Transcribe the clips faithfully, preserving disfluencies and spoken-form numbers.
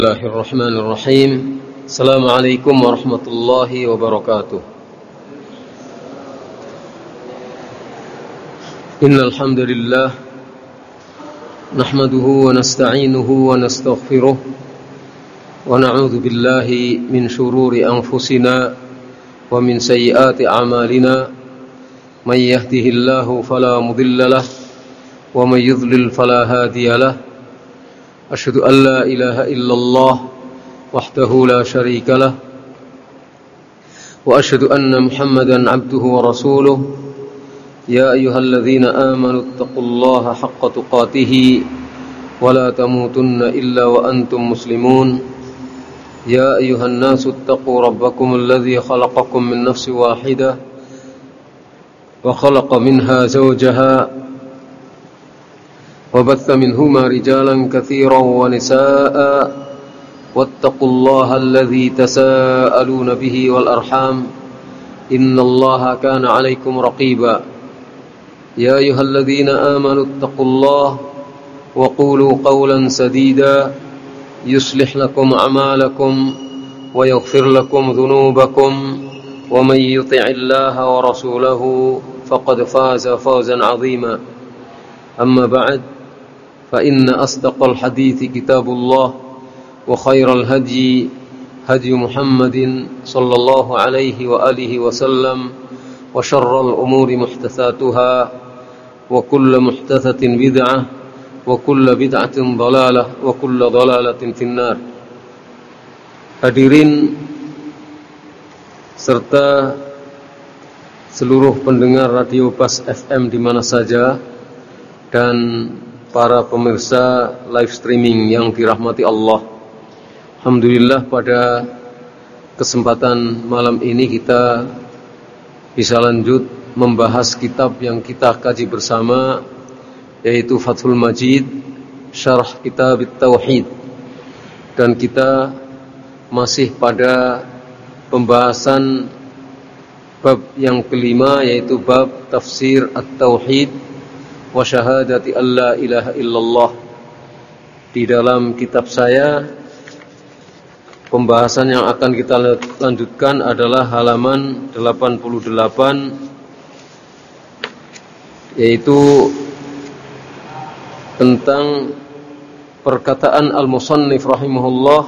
Bismillahirrahmanirrahim. Assalamualaikum warahmatullahi wabarakatuh. Innal hamdalillah nahmaduhu wa nasta'inuhu wa nastaghfiruh wa na'udzu billahi min shururi anfusina wa min sayyiati a'malina may yahdihillahu fala mudilla lahu wa may yudlil fala hadiya lahu. أشهد أن لا إله إلا الله وحده لا شريك له وأشهد أن محمدا عبده ورسوله يا أيها الذين آمنوا اتقوا الله حق تقاته ولا تموتن إلا وأنتم مسلمون يا أيها الناس اتقوا ربكم الذي خلقكم من نفس واحدة وخلق منها زوجها وبث منهما رجالا كثيرا ونساء واتقوا الله الذي تساءلون به والأرحام إن الله كان عليكم رقيبا يا أيها الذين آمنوا اتقوا الله وقولوا قولا سديدا يصلح لكم أعمالكم ويغفر لكم ذنوبكم ومن يطع الله ورسوله فقد فاز فوزا عظيما أما بعد فإن أصدق الحديث كتاب الله وخير الهدي هدي محمد صلى الله عليه وآله وسلم وشر الأمور محدثاتها وكل محدثة بدعة وكل بدعة ضلالة وكل ضلالة في النار. Hadirin serta seluruh pendengar Radio Bas F M di mana saja dan para pemirsa live streaming yang dirahmati Allah. Alhamdulillah pada kesempatan malam ini kita bisa lanjut membahas kitab yang kita kaji bersama, yaitu Fathul Majid Syarah Kitab Tauhid. Dan kita masih pada pembahasan bab yang kelima, yaitu bab Tafsir At-Tauhid wa syahadati alla ilaha illallah. Di dalam kitab saya, pembahasan yang akan kita lanjutkan adalah halaman delapan puluh delapan, yaitu tentang perkataan al-musannif rahimahullah.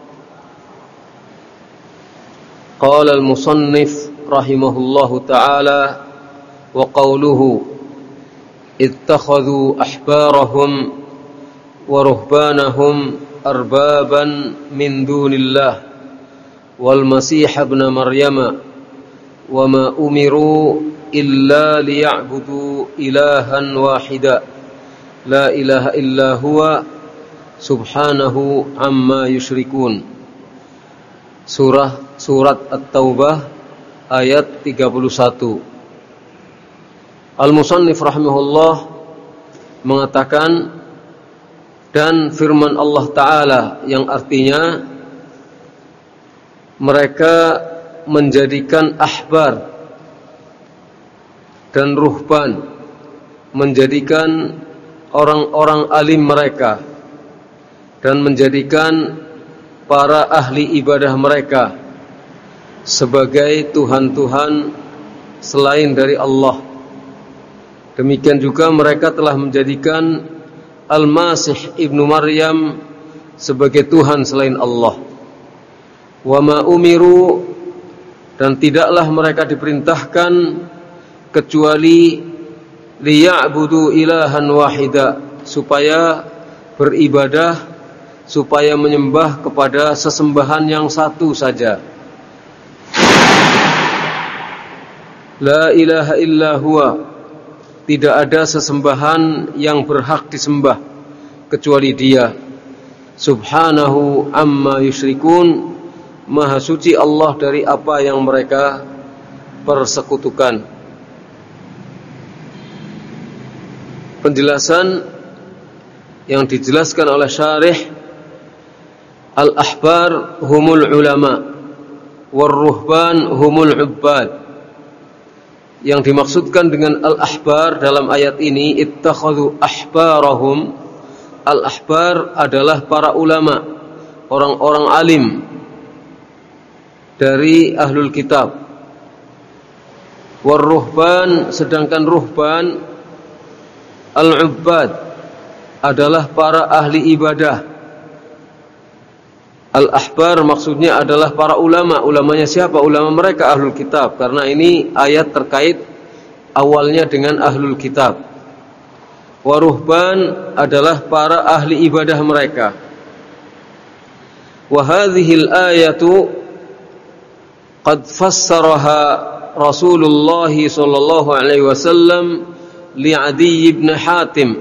Qala al-musannif rahimahullahu ta'ala wa qawluhu ittakhadhu ahbarahum wa ruhbanahum arbaban min dunillah wal masih ibn maryama wa ma umiru illa liya'budu ilahan wahida la ilaha illa huwa subhanahu amma yusyrikun. Surah Surat At-Taubah ayat tiga puluh satu. Al-Musannif rahimahullah mengatakan, dan firman Allah Ta'ala yang artinya mereka menjadikan ahbar dan ruhban, menjadikan orang-orang alim mereka dan menjadikan para ahli ibadah mereka sebagai Tuhan-Tuhan selain dari Allah. Demikian juga mereka telah menjadikan Al-Masih ibnu Maryam sebagai Tuhan selain Allah. Wa ma umiru, dan tidaklah mereka diperintahkan kecuali liya'budu ilahan wahida, supaya beribadah, supaya menyembah kepada sesembahan yang satu saja. La ilaha illa huwa, tidak ada sesembahan yang berhak disembah kecuali Dia. Subhanahu amma yusyrikun, maha suci Allah dari apa yang mereka persekutukan. Penjelasan yang dijelaskan oleh syarih, al-ahbar humul ulama war-ruhban humul ubbad. Yang dimaksudkan dengan al-ahbar dalam ayat ini, ittakhadhu ahbarahum, Al-ahbar adalah para ulama, orang-orang alim dari ahlul kitab. War-ruhban, sedangkan ruhban al-ubbad adalah para ahli ibadah. Al-ahbar maksudnya adalah para ulama. Ulamanya siapa? Ulama mereka ahlul kitab, karena ini ayat terkait awalnya dengan ahlul kitab. Waruhban adalah para ahli ibadah mereka. Wa hadhil ayatu qad fassaraha Rasulullah sallallahu alaihi wasallam li Adi bin Hatim.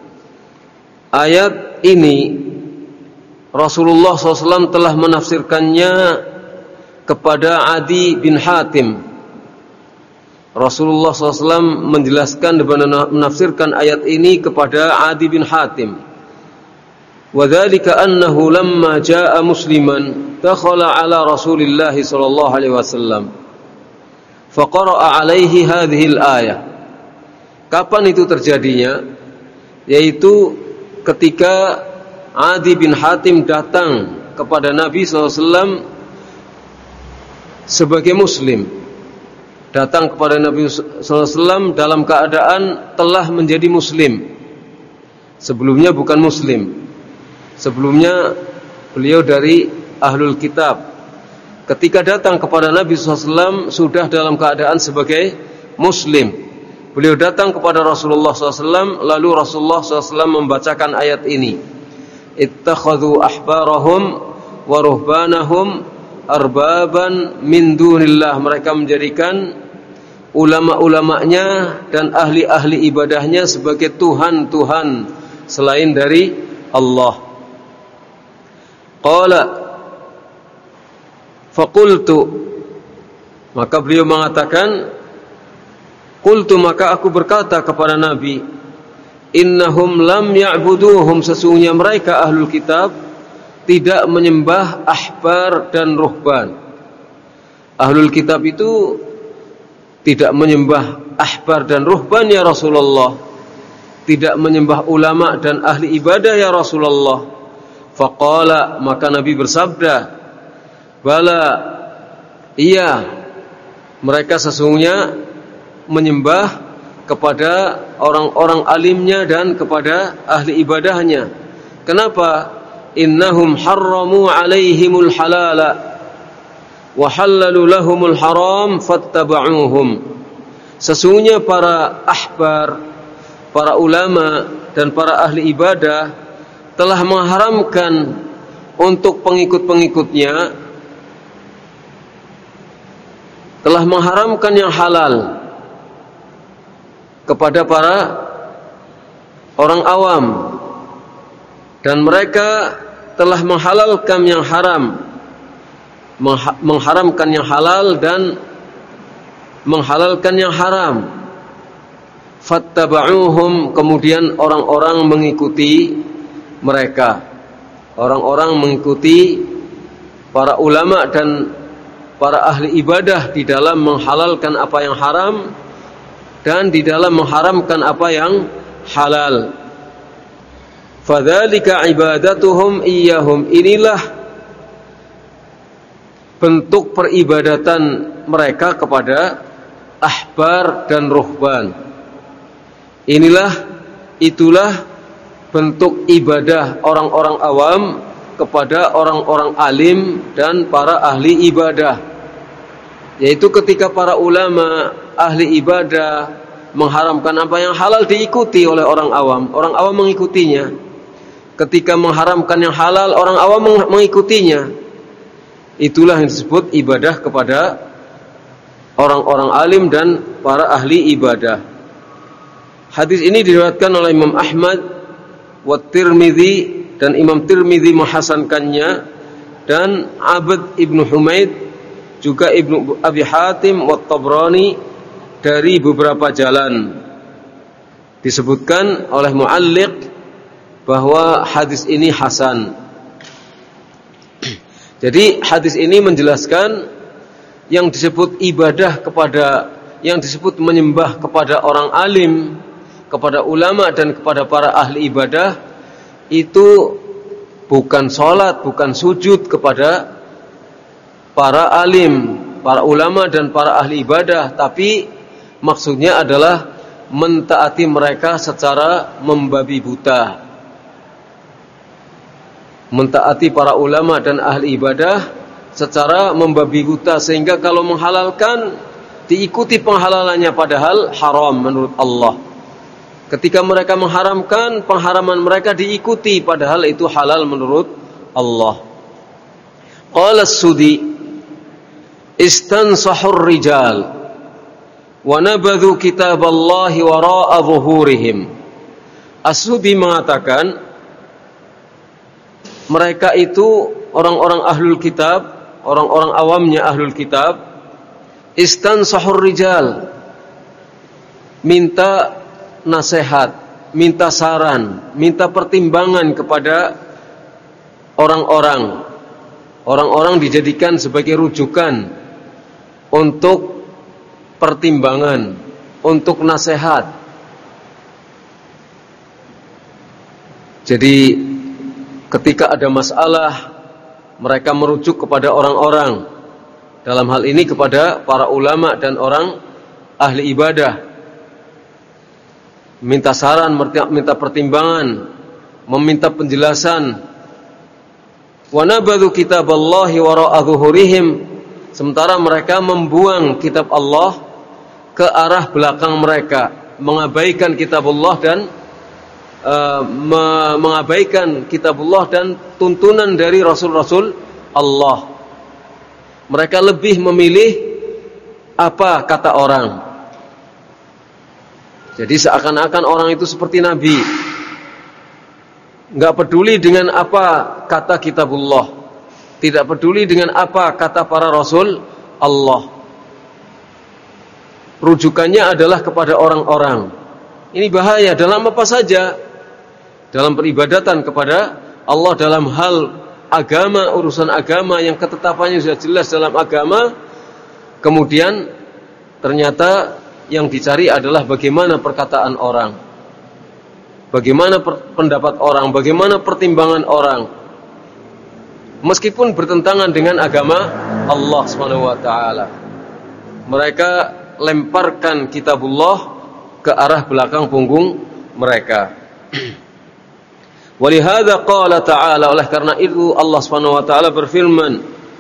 Ayat ini Rasulullah sallallahu alaihi wasallam telah menafsirkannya kepada Adi bin Hatim. Rasulullah sallallahu alaihi wasallam menjelaskan dan menafsirkan ayat ini kepada Adi bin Hatim. Wa dzalika annahu lamma jaa musliman dakhala ala Rasulillah sallallahu alaihi wasallam faqara'a alaihi hadhihi al-ayah. Kapan itu terjadinya? Yaitu ketika Adi bin Hatim datang kepada Nabi sallallahu alaihi wasallam sebagai muslim. Datang kepada Nabi sallallahu alaihi wasallam dalam keadaan telah menjadi muslim. Sebelumnya bukan muslim. Sebelumnya beliau dari ahlul kitab. Ketika datang kepada Nabi sallallahu alaihi wasallam sudah dalam keadaan sebagai muslim. Beliau datang kepada Rasulullah sallallahu alaihi wasallam, lalu Rasulullah sallallahu alaihi wasallam membacakan ayat ini. Ittakhadhu ahbarahum wa ruhbanahum arbaban min dunillah. Mereka menjadikan ulama-ulamanya dan ahli-ahli ibadahnya sebagai Tuhan-Tuhan selain dari Allah. Qala faqultu, maka beliau mengatakan, qultu, maka aku berkata kepada Nabi, innahum lam ya'buduhum, sesungguhnya mereka ahlul kitab tidak menyembah ahbar dan ruhban. Ahlul kitab itu tidak menyembah ahbar dan ruhban ya Rasulullah, tidak menyembah ulama dan ahli ibadah ya Rasulullah. Faqala, maka Nabi bersabda, bala, iya, mereka sesungguhnya menyembah kepada orang-orang alimnya dan kepada ahli ibadahnya. Kenapa? Innahum harramu alaihimul halala wa halalu lahumul haram fattaba'uhum. Sesungguhnya para ahbar, para ulama dan para ahli ibadah telah mengharamkan untuk pengikut-pengikutnya, telah mengharamkan yang halal kepada para orang awam, dan mereka telah menghalalkan yang haram, mengharamkan yang halal dan menghalalkan yang haram. Fattaba'uhum, kemudian orang-orang mengikuti mereka. Orang-orang mengikuti para ulama dan para ahli ibadah di dalam menghalalkan apa yang haram dan di dalam mengharamkan apa yang halal. Fadzalika ibadatuhum iyyahum, inilah bentuk peribadatan mereka kepada ahbar dan ruhban. Inilah, itulah bentuk ibadah orang-orang awam kepada orang-orang alim dan para ahli ibadah. Yaitu ketika para ulama, ahli ibadah mengharamkan apa yang halal, diikuti oleh orang awam. Orang awam mengikutinya. Ketika mengharamkan yang halal, orang awam mengikutinya. Itulah yang disebut ibadah kepada orang-orang alim dan para ahli ibadah. Hadis ini diriwayatkan oleh Imam Ahmad wa Tirmidzi, dan Imam Tirmidzi menghasankannya, dan Abd Ibnu Humaid, juga Ibnu Abi Hatim wa Tabrani dari beberapa jalan. Disebutkan oleh mualliq bahwa hadis ini hasan. Jadi hadis ini menjelaskan yang disebut ibadah kepada, yang disebut menyembah kepada orang alim, kepada ulama dan kepada para ahli ibadah, itu bukan sholat, bukan sujud kepada para alim, para ulama dan para ahli ibadah, tapi maksudnya adalah mentaati mereka secara membabi buta. Mentaati para ulama dan ahli ibadah secara membabi buta, sehingga kalau menghalalkan diikuti penghalalannya padahal haram menurut Allah. Ketika mereka mengharamkan, pengharaman mereka diikuti padahal itu halal menurut Allah. Qala as-Sudi istansahur rijal wa nabadhu kitaballahi wara'a zuhurihim. As-Sudi mengatakan mereka itu orang-orang ahlul kitab, orang-orang awamnya ahlul kitab, istansahur rijal, minta nasihat, minta saran, minta pertimbangan kepada orang-orang. Orang-orang dijadikan sebagai rujukan untuk pertimbangan, untuk nasihat. Jadi ketika ada masalah, mereka merujuk kepada orang-orang. Dalam hal ini kepada para ulama dan orang ahli ibadah. Minta saran, minta pertimbangan, meminta penjelasan. Wa nabadhu kitaballahi wara'a zuhurihim, sementara mereka membuang kitab Allah ke arah belakang mereka, mengabaikan kitabullah dan uh, me- mengabaikan kitabullah dan tuntunan dari rasul-rasul Allah. Mereka lebih memilih apa kata orang. Jadi seakan-akan orang itu seperti nabi, enggak peduli dengan apa kata kitabullah, tidak peduli dengan apa kata para rasul Allah. Rujukannya adalah kepada orang-orang. Ini bahaya dalam apa saja. Dalam peribadatan kepada Allah, dalam hal agama, urusan agama yang ketetapannya sudah jelas dalam agama, kemudian ternyata yang dicari adalah bagaimana perkataan orang, bagaimana pendapat orang, bagaimana pertimbangan orang, meskipun bertentangan dengan agama Allah subhanahu wa taala. Mereka lemparkan kitabullah ke arah belakang punggung mereka. Walihada qala ta'ala, oleh karena itu Allah subhanahu wa ta'ala berfirman,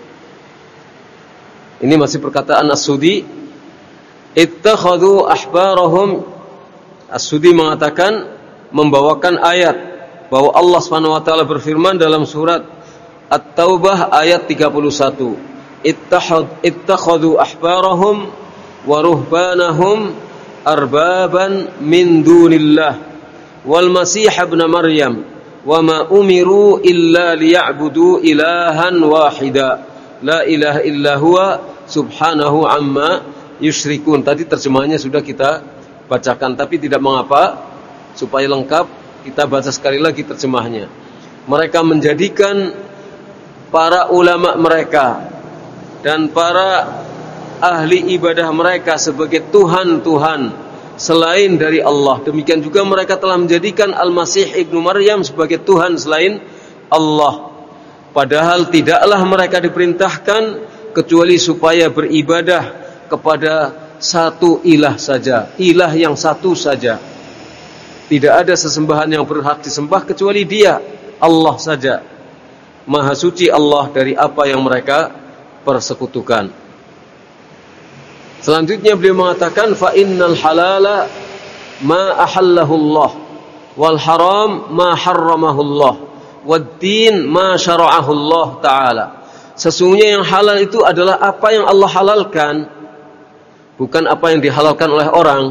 ini masih perkataan As-Sudi, ittakhadhu ahbarahum. As-Sudi mengatakan, membawakan ayat bahwa Allah subhanahu wa ta'ala berfirman dalam surat At-Taubah ayat tiga puluh satu, ittakhadhu ahbarahum wa ruhbanahum arbaban min dunillah wal masih ibn maryam wa ma umiru illa liya'budu ilahan wahida la ilaha illa huwa subhanahu amma yusyrikun. Tadi terjemahannya sudah kita bacakan, tapi tidak mengapa, supaya lengkap kita baca sekali lagi terjemahnya. Mereka menjadikan para ulama mereka dan para ahli ibadah mereka sebagai Tuhan-Tuhan selain dari Allah. Demikian juga mereka telah menjadikan Al-Masih ibnu Maryam sebagai Tuhan selain Allah. Padahal tidaklah mereka diperintahkan kecuali supaya beribadah kepada satu ilah saja, ilah yang satu saja. Tidak ada sesembahan yang berhak disembah kecuali Dia, Allah saja. Maha suci Allah dari apa yang mereka persekutukan. Selanjutnya beliau mengatakan, fa innal halala ma ahallahu Allah wal haram ma harramahu Allah wad din ma syara'ahu Allah taala. Sesungguhnya yang halal itu adalah apa yang Allah halalkan, bukan apa yang dihalalkan oleh orang,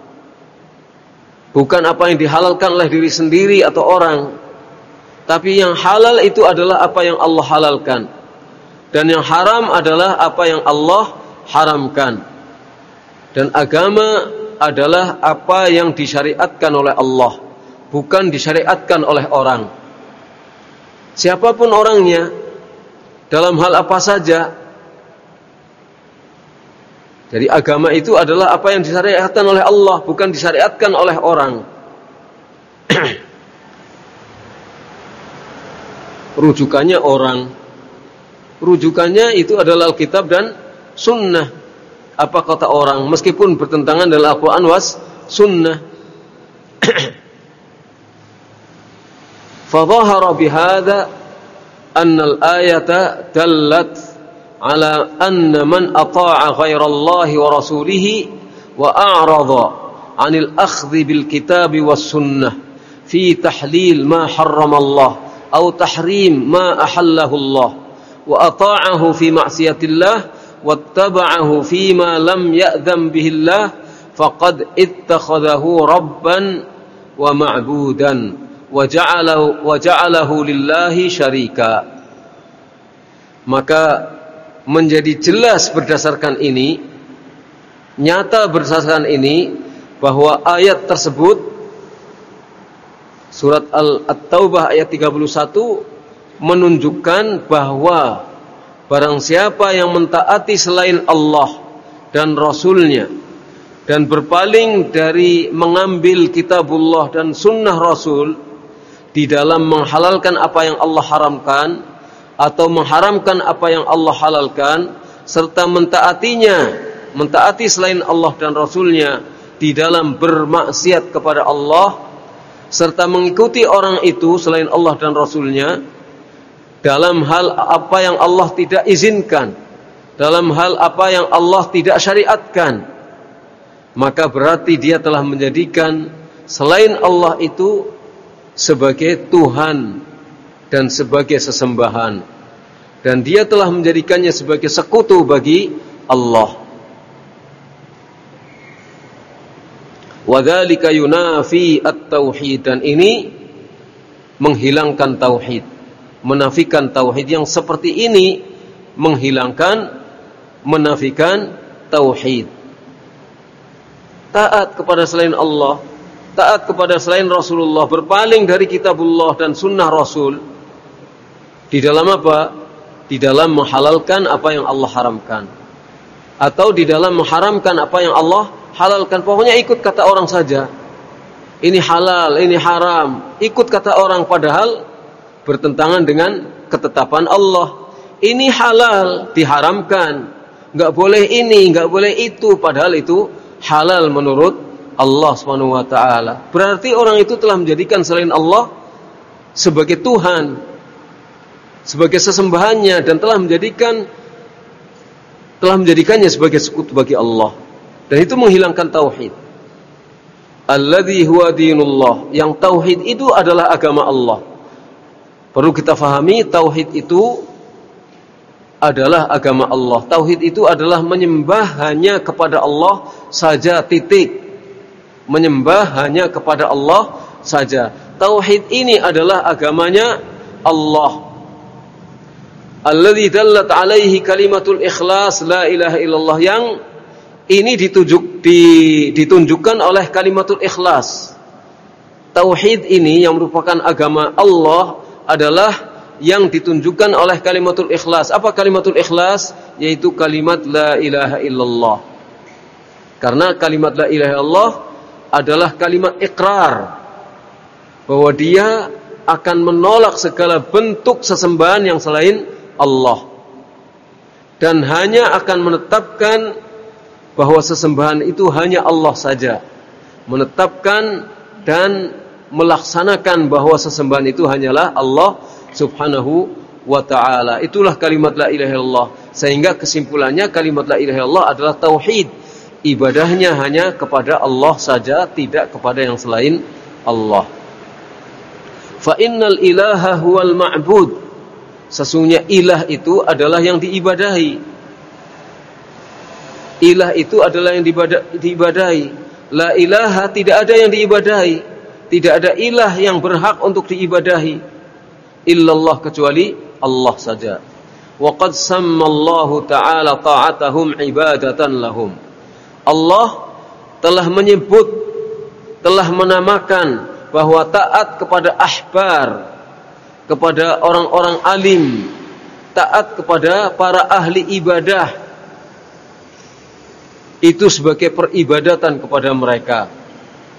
bukan apa yang dihalalkan oleh diri sendiri atau orang, tapi yang halal itu adalah apa yang Allah halalkan, dan yang haram adalah apa yang Allah haramkan. Dan agama adalah apa yang disyariatkan oleh Allah, bukan disyariatkan oleh orang. Siapapun orangnya, dalam hal apa saja. Jadi agama itu adalah apa yang disyariatkan oleh Allah, bukan disyariatkan oleh orang. rujukannya orang. Rujukannya itu adalah Alkitab dan Sunnah. Apa kata orang, meskipun bertentangan dengan Al-Quran was Sunnah. Fadhahara bihadza anna al-ayata dallat ala anna man ata'a ghairallahi wa rasulihi wa a'rada 'anil akhdhi bil kitabi was sunnah fi tahlil ma harrama Allah aw tahrim ma ahallahu Allah wa ata'ahu fi ma'siyatillah wattaba'ahu fi ma lam ya'dham bihi Allah faqad ittakhadhahu rabban wa ma'budan wa ja'alahu wa ja'alahu lillahi syarika. Maka menjadi jelas berdasarkan ini, nyata berdasarkan ini, bahwa ayat tersebut surat Al-Taubah ayat tiga puluh satu menunjukkan bahwa barang siapa yang mentaati selain Allah dan Rasulnya dan berpaling dari mengambil kitabullah dan sunnah Rasul di dalam menghalalkan apa yang Allah haramkan atau mengharamkan apa yang Allah halalkan, serta mentaatinya, mentaati selain Allah dan Rasulnya di dalam bermaksiat kepada Allah, serta mengikuti orang itu selain Allah dan Rasulnya dalam hal apa yang Allah tidak izinkan, dalam hal apa yang Allah tidak syariatkan, maka berarti dia telah menjadikan selain Allah itu sebagai Tuhan dan sebagai sesembahan, dan dia telah menjadikannya sebagai sekutu bagi Allah. Wadzalika yunafi at-tauhid, dan ini menghilangkan tauhid, menafikan tauhid. Yang seperti ini menghilangkan, menafikan tauhid. Taat kepada selain Allah, taat kepada selain Rasulullah, berpaling dari kitabullah dan sunnah Rasul di dalam apa? Di dalam menghalalkan apa yang Allah haramkan, atau di dalam mengharamkan apa yang Allah halalkan. Pokoknya ikut kata orang saja. Ini halal, ini haram. Ikut kata orang padahal bertentangan dengan ketetapan Allah. Ini halal, diharamkan. Enggak boleh ini, enggak boleh itu, padahal itu halal menurut Allah subhanahu wa taala. Berarti orang itu telah menjadikan selain Allah sebagai Tuhan, sebagai sesembahannya, dan telah menjadikan telah menjadikannya sebagai sekutu bagi Allah. Dan itu menghilangkan tauhid. Alladzi huwa dinullah, yang tauhid itu adalah agama Allah. Perlu kita fahami, tauhid itu adalah agama Allah. Tauhid itu adalah menyembah hanya kepada Allah saja, titik. Menyembah hanya kepada Allah saja. Tauhid ini adalah agamanya Allah. Alladzi dallat alaihi kalimatul ikhlas la ilaha illallah, yang ini ditunjuk, di, ditunjukkan oleh kalimatul ikhlas. Tauhid ini yang merupakan agama Allah adalah yang ditunjukkan oleh kalimatul ikhlas. Apa kalimatul ikhlas? Yaitu kalimat la ilaha illallah. Karena kalimat la ilaha illallah adalah kalimat ikrar bahwa dia akan menolak segala bentuk sesembahan yang selain Allah, dan hanya akan menetapkan bahwa sesembahan itu hanya Allah saja. Menetapkan dan melaksanakan bahwa sesembahan itu hanyalah Allah subhanahu wa ta'ala. Itulah kalimat la ilaha illallah. Sehingga kesimpulannya kalimat la ilaha illallah adalah tauhid. Ibadahnya hanya kepada Allah saja, tidak kepada yang selain Allah. Fa innal ilaha huwal ma'bud, sesungguhnya ilah itu adalah yang diibadahi. Ilah itu adalah yang diibadahi. La ilaha, tidak ada yang diibadahi. Tidak ada ilah yang berhak untuk diibadahi illallah, kecuali Allah saja. Wa qad sammallahu ta'ala ta'atahum ibadatan lahum. Allah telah menyebut, telah menamakan bahwa taat kepada ahbar, kepada orang-orang alim, taat kepada para ahli ibadah, itu sebagai peribadatan kepada mereka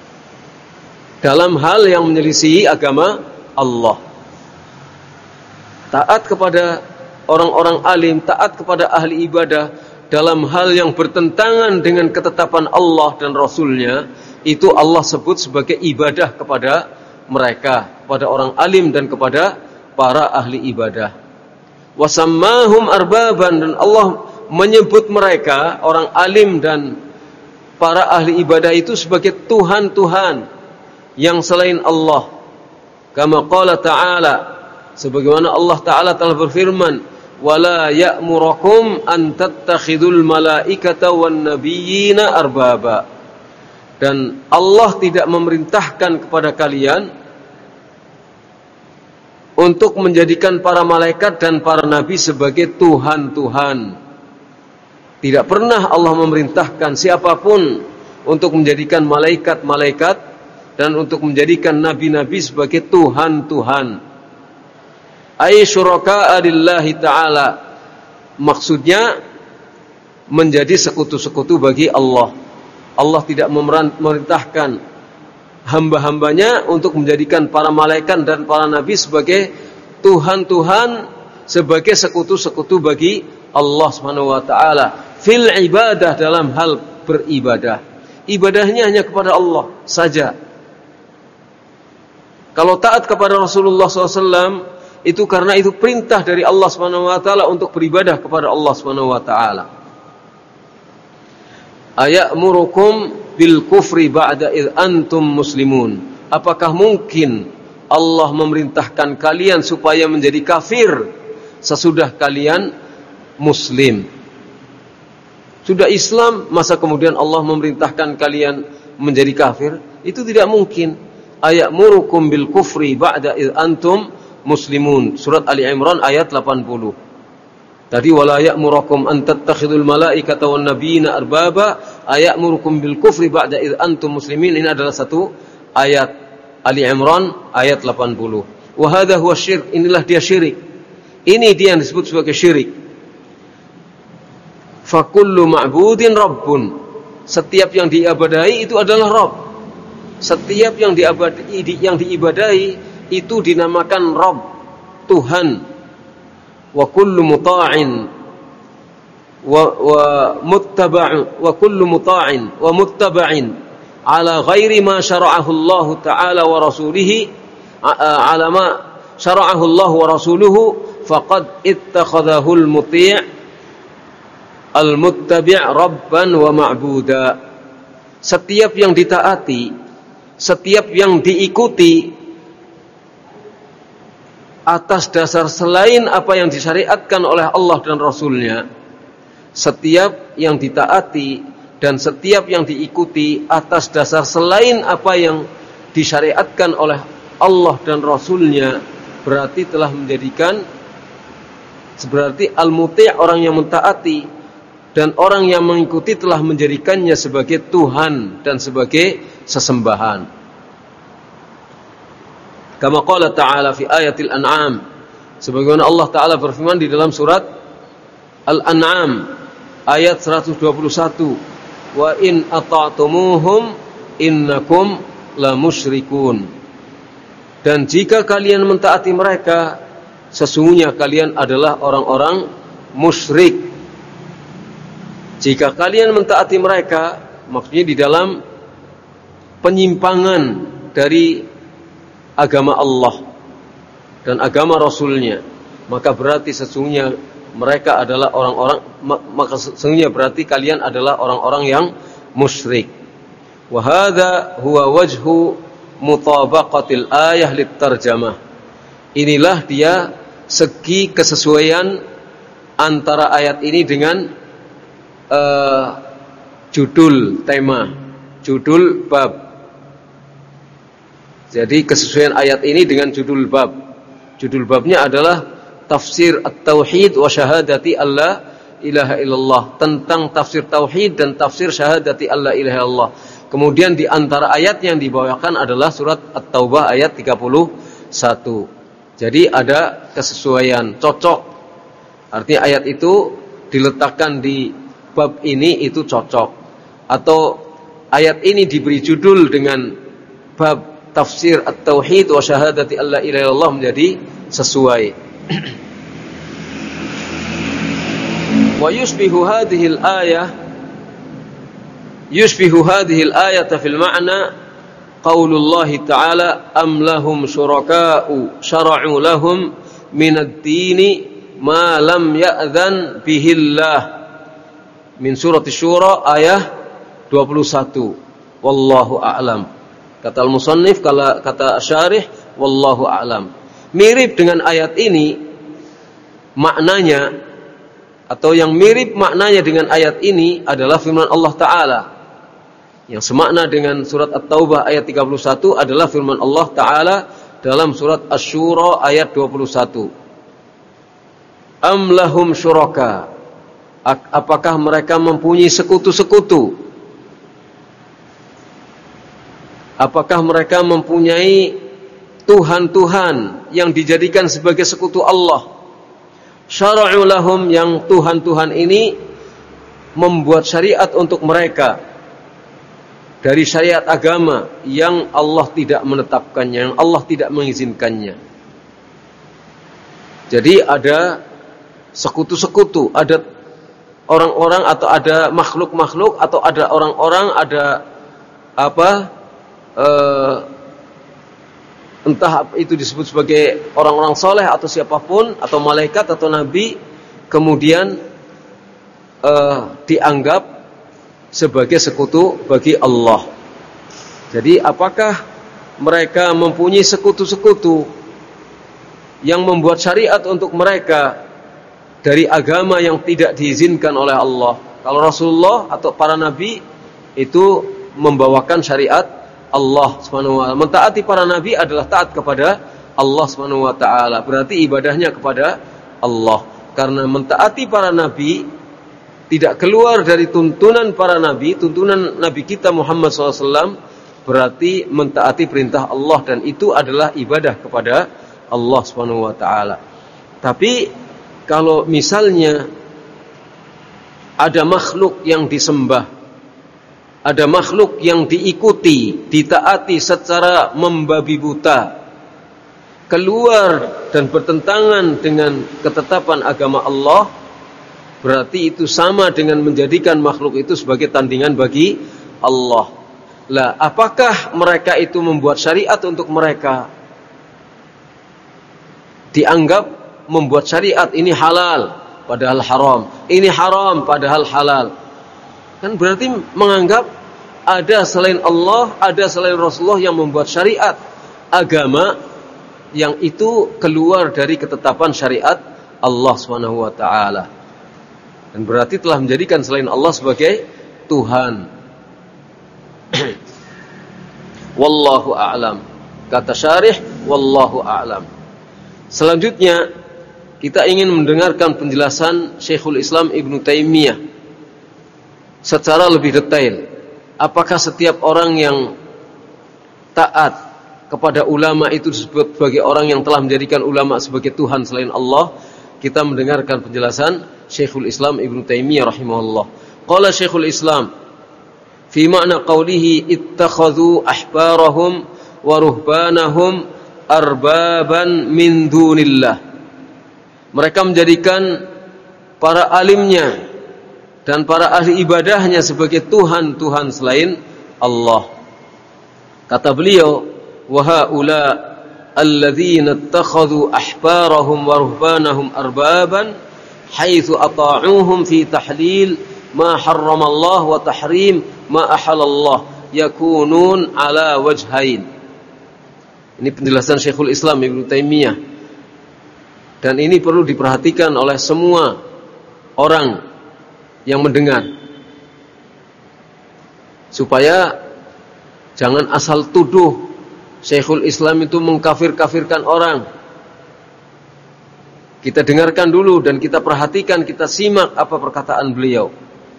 dalam hal yang menyelisihi agama Allah. taat kepada orang-orang alim, taat kepada ahli ibadah dalam hal yang bertentangan dengan ketetapan Allah dan Rasulnya, itu Allah sebut sebagai ibadah kepada mereka, kepada orang alim dan kepada para ahli ibadah. Wasammahum arbaban, dan Allah menyebut mereka, orang alim dan para ahli ibadah itu sebagai Tuhan-Tuhan yang selain Allah. Kama qala ta'ala, sebagaimana Allah Ta'ala telah berfirman, wala ya'murukum an tattakhidul malaikata wan nabiyyina arbaba. Dan Allah tidak memerintahkan kepada kalian untuk menjadikan para malaikat dan para nabi sebagai Tuhan-Tuhan. Tidak pernah Allah memerintahkan siapapun untuk menjadikan malaikat-malaikat dan untuk menjadikan nabi-nabi sebagai Tuhan-Tuhan. Ay syuraka'a lillahi ta'ala, maksudnya menjadi sekutu-sekutu bagi Allah. Allah tidak memerintahkan hamba-hambanya untuk menjadikan para malaikat dan para nabi sebagai Tuhan-Tuhan, sebagai sekutu-sekutu bagi Allah Subhanahu wa taala fil ibadah, dalam hal beribadah. Ibadahnya hanya kepada Allah saja. Kalau taat kepada Rasulullah shallallahu alaihi wasallam itu karena itu perintah dari Allah Subhanahu wa taala untuk beribadah kepada Allah Subhanahu wa taala. Ayamurukum bil kufri ba'da id antum muslimun. Apakah mungkin Allah memerintahkan kalian supaya menjadi kafir sesudah kalian muslim? Sudah Islam, masa kemudian Allah memerintahkan kalian menjadi kafir? Itu tidak mungkin. Ayamurukum bil kufri ba'da id antum muslimun. Surat Ali Imran ayat delapan puluh. Tadi wala ya'murukum an tattakhidul malaikata wan nabiyina arbaba, ayamurukum bil kufri ba'da id antum muslimin. Ini adalah satu ayat Ali Imran ayat delapan puluh. Wa hadha huwa syirk, inilah dia syirik. Ini dia yang disebut sebagai syirik. Fa kullu ma'budin rabbun. Setiap yang diibadahi itu adalah Rabb. Setiap yang diibadahi, yang diibadahi itu dinamakan Rabb, Tuhan. Wa kullu muta'in wa wa muttaba'in wa kullu muta'in wa muttaba'in ala ghairi ma syara'ahu Allah ta'ala wa rasulihi, ala ma syara'ahu Allah wa rasuluhu, faqad ittakhadahu al-muti' al-muttabi' rabban wa ma'buda. Setiap yang ditaati, setiap yang diikuti atas dasar selain apa yang disyariatkan oleh Allah dan Rasulnya, setiap yang ditaati dan setiap yang diikuti atas dasar selain apa yang disyariatkan oleh Allah dan Rasulnya, berarti telah menjadikan, berarti al-muti', orang yang mentaati, dan orang yang mengikuti telah menjadikannya sebagai Tuhan dan sebagai sesembahan. Kama qala ta'ala fi ayatil an'am, sebagaimana Allah Ta'ala berfirman di dalam surat Al-An'am ayat seratus dua puluh satu, wa in ata'tumuhum innakum la musyrikun. Dan jika kalian mentaati mereka, sesungguhnya kalian adalah orang-orang musyrik. Jika kalian mentaati mereka, maksudnya di dalam penyimpangan dari agama Allah dan agama Rasulnya, maka berarti sesungguhnya mereka adalah orang-orang, maka sesungguhnya berarti kalian adalah orang-orang yang musyrik. Wa hadza huwa wajhu mutabaqatil ayah litarjamah. Inilah dia segi kesesuaian antara ayat ini dengan uh, judul tema, judul bab. Jadi kesesuaian ayat ini dengan judul bab. Judul babnya adalah tafsir at-tauhid wa syahadati alla ilaha illallah, tentang tafsir tauhid dan tafsir syahadati alla ilaha illallah. Kemudian di antara ayat yang dibawakan adalah surat At-Taubah ayat tiga puluh satu. Jadi ada kesesuaian, cocok. Artinya ayat itu diletakkan di bab ini itu cocok. Atau ayat ini diberi judul dengan bab tafsir at-tauhid wa syahadati alla ilaha illallah menjadi sesuai. Wa yushbihu hadhihi al-ayah yushbihu hadhihi al-ayata fil ma'na qaulullah ta'ala am lahum syuraka'u syara'u lahum min ad-dini ma lam ya'dhan bihillah min surat Asy-Syura ayat dua puluh satu. Wallahu a'lam. Kata al-musannif, kata syarih, wallahu a'lam. Mirip dengan ayat ini maknanya, atau yang mirip maknanya dengan ayat ini adalah firman Allah Ta'ala. Yang semakna dengan surat At-Taubah ayat tiga puluh satu adalah firman Allah Ta'ala dalam surat Asy-Syura ayat dua puluh satu. Am lahum syuraka, apakah mereka mempunyai sekutu-sekutu? Apakah mereka mempunyai Tuhan-Tuhan yang dijadikan sebagai sekutu Allah? Syara'u lahum, yang Tuhan-Tuhan ini membuat syariat untuk mereka dari syariat agama yang Allah tidak menetapkannya, yang Allah tidak mengizinkannya. Jadi ada sekutu-sekutu, ada orang-orang atau ada makhluk-makhluk atau ada orang-orang, ada apa uh, entah itu disebut sebagai orang-orang soleh atau siapapun, atau malaikat atau nabi, kemudian uh, dianggap sebagai sekutu bagi Allah. Jadi apakah mereka mempunyai sekutu-sekutu yang membuat syariat untuk mereka dari agama yang tidak diizinkan oleh Allah? Kalau Rasulullah atau para nabi itu membawakan syariat Allah subhanahu wa ta'ala. Mentaati para nabi adalah taat kepada Allah subhanahu wa ta'ala. Berarti ibadahnya kepada Allah. Karena mentaati para nabi tidak keluar dari tuntunan para nabi, tuntunan Nabi kita Muhammad shallallahu alaihi wasallam, berarti mentaati perintah Allah, dan itu adalah ibadah kepada Allah subhanahu wa ta'ala. Tapi kalau misalnya ada makhluk yang disembah, ada makhluk yang diikuti, ditaati secara membabi buta, keluar dan bertentangan dengan ketetapan agama Allah, berarti itu sama dengan menjadikan makhluk itu sebagai tandingan bagi Allah. Lah, apakah mereka itu membuat syariat untuk mereka? Dianggap membuat syariat ini halal padahal haram, ini haram padahal halal. Kan berarti menganggap ada selain Allah, ada selain Rasulullah yang membuat syariat agama yang itu keluar dari ketetapan syariat Allah subhanahu wa ta'ala. Dan berarti telah menjadikan selain Allah sebagai Tuhan. Wallahu a'lam. Kata syarih, wallahu a'lam. Selanjutnya kita ingin mendengarkan penjelasan Syekhul Islam Ibnu Taimiyah secara lebih detail. Apakah setiap orang yang taat kepada ulama itu disebut sebagai orang yang telah menjadikan ulama sebagai Tuhan selain Allah? Kita mendengarkan penjelasan Syekhul Islam Ibnu Taimiyah rahimahullah. Qala Syekhul Islam fi ma'na qawlihi ittakhadhu ahbarahum wa ruhbanahum arbaban min dunillah. Mereka menjadikan para alimnya dan para ahli ibadahnya sebagai Tuhan-Tuhan selain Allah. Kata beliau, wa haula alladzina ittakhadhu ahbarahum wa ruhbanahum arbaban haitsu ata'uuhum fi tahlil ma harrama Allah wa tahrim ma ahallallah yakunun ala wajhain. Ini penjelasan Syekhul Islam Ibnu Taimiyah. Dan ini perlu diperhatikan oleh semua orang yang mendengar, supaya jangan asal tuduh Syekhul Islam itu mengkafir-kafirkan orang. Kita dengarkan dulu dan kita perhatikan, kita simak apa perkataan beliau.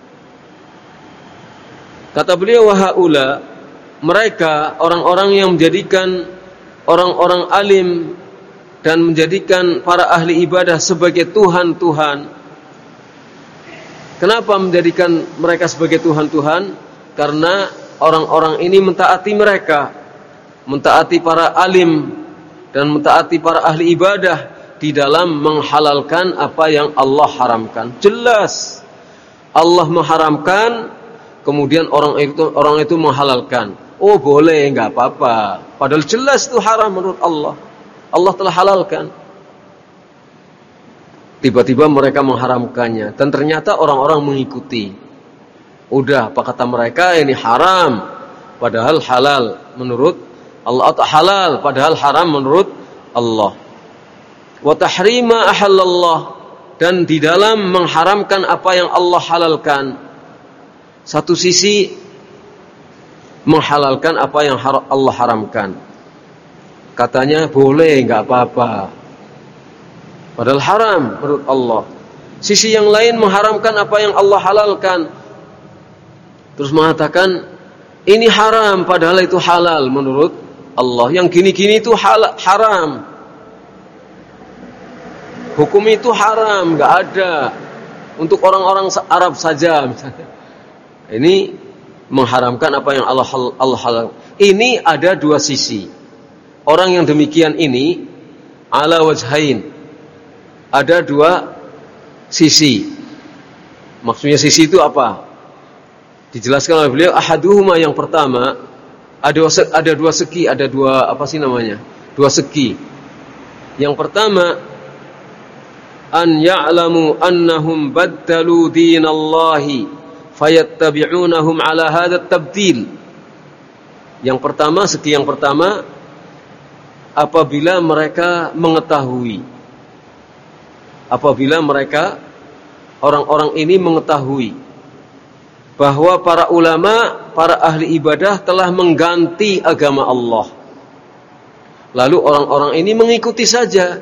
Kata beliau, wa haula, mereka orang-orang yang menjadikan orang-orang alim dan menjadikan para ahli ibadah sebagai Tuhan-Tuhan. Kenapa menjadikan mereka sebagai Tuhan-Tuhan? Karena orang-orang ini mentaati mereka, mentaati para alim dan mentaati para ahli ibadah di dalam menghalalkan apa yang Allah haramkan. Jelas Allah mengharamkan, kemudian orang itu orang itu menghalalkan. Oh boleh, enggak apa-apa. Padahal jelas itu haram menurut Allah. Allah telah halalkan. Tiba-tiba mereka mengharamkannya, dan ternyata orang-orang mengikuti. Udah, apa kata mereka, ini haram, padahal halal menurut Allah, atau halal padahal haram menurut Allah. Wa tahrima ahallallah, dan di dalam mengharamkan apa yang Allah halalkan. Satu sisi menghalalkan apa yang Allah haramkan. Katanya boleh, enggak apa-apa. Padahal haram menurut Allah. Sisi yang lain mengharamkan apa yang Allah halalkan. Terus mengatakan ini haram padahal itu halal menurut Allah. Yang gini-gini itu hal- haram. Hukum itu haram, enggak ada untuk orang-orang Arab saja misalnya. Ini mengharamkan apa yang Allah Allah halal. Ini ada dua sisi. Orang yang demikian ini ala wajhain. Ada dua sisi. Maksudnya sisi itu apa? Dijelaskan oleh beliau, ahaduhuma, yang pertama, ada ada dua segi, ada dua apa sih namanya? Dua segi. Yang pertama, an ya'lamu annahum baddalu dinallahi fayattabi'unahum ala hadha tabdil. Yang pertama, segi yang pertama, apabila mereka mengetahui, apabila mereka orang-orang ini mengetahui bahwa para ulama, para ahli ibadah telah mengganti agama Allah, lalu orang-orang ini mengikuti saja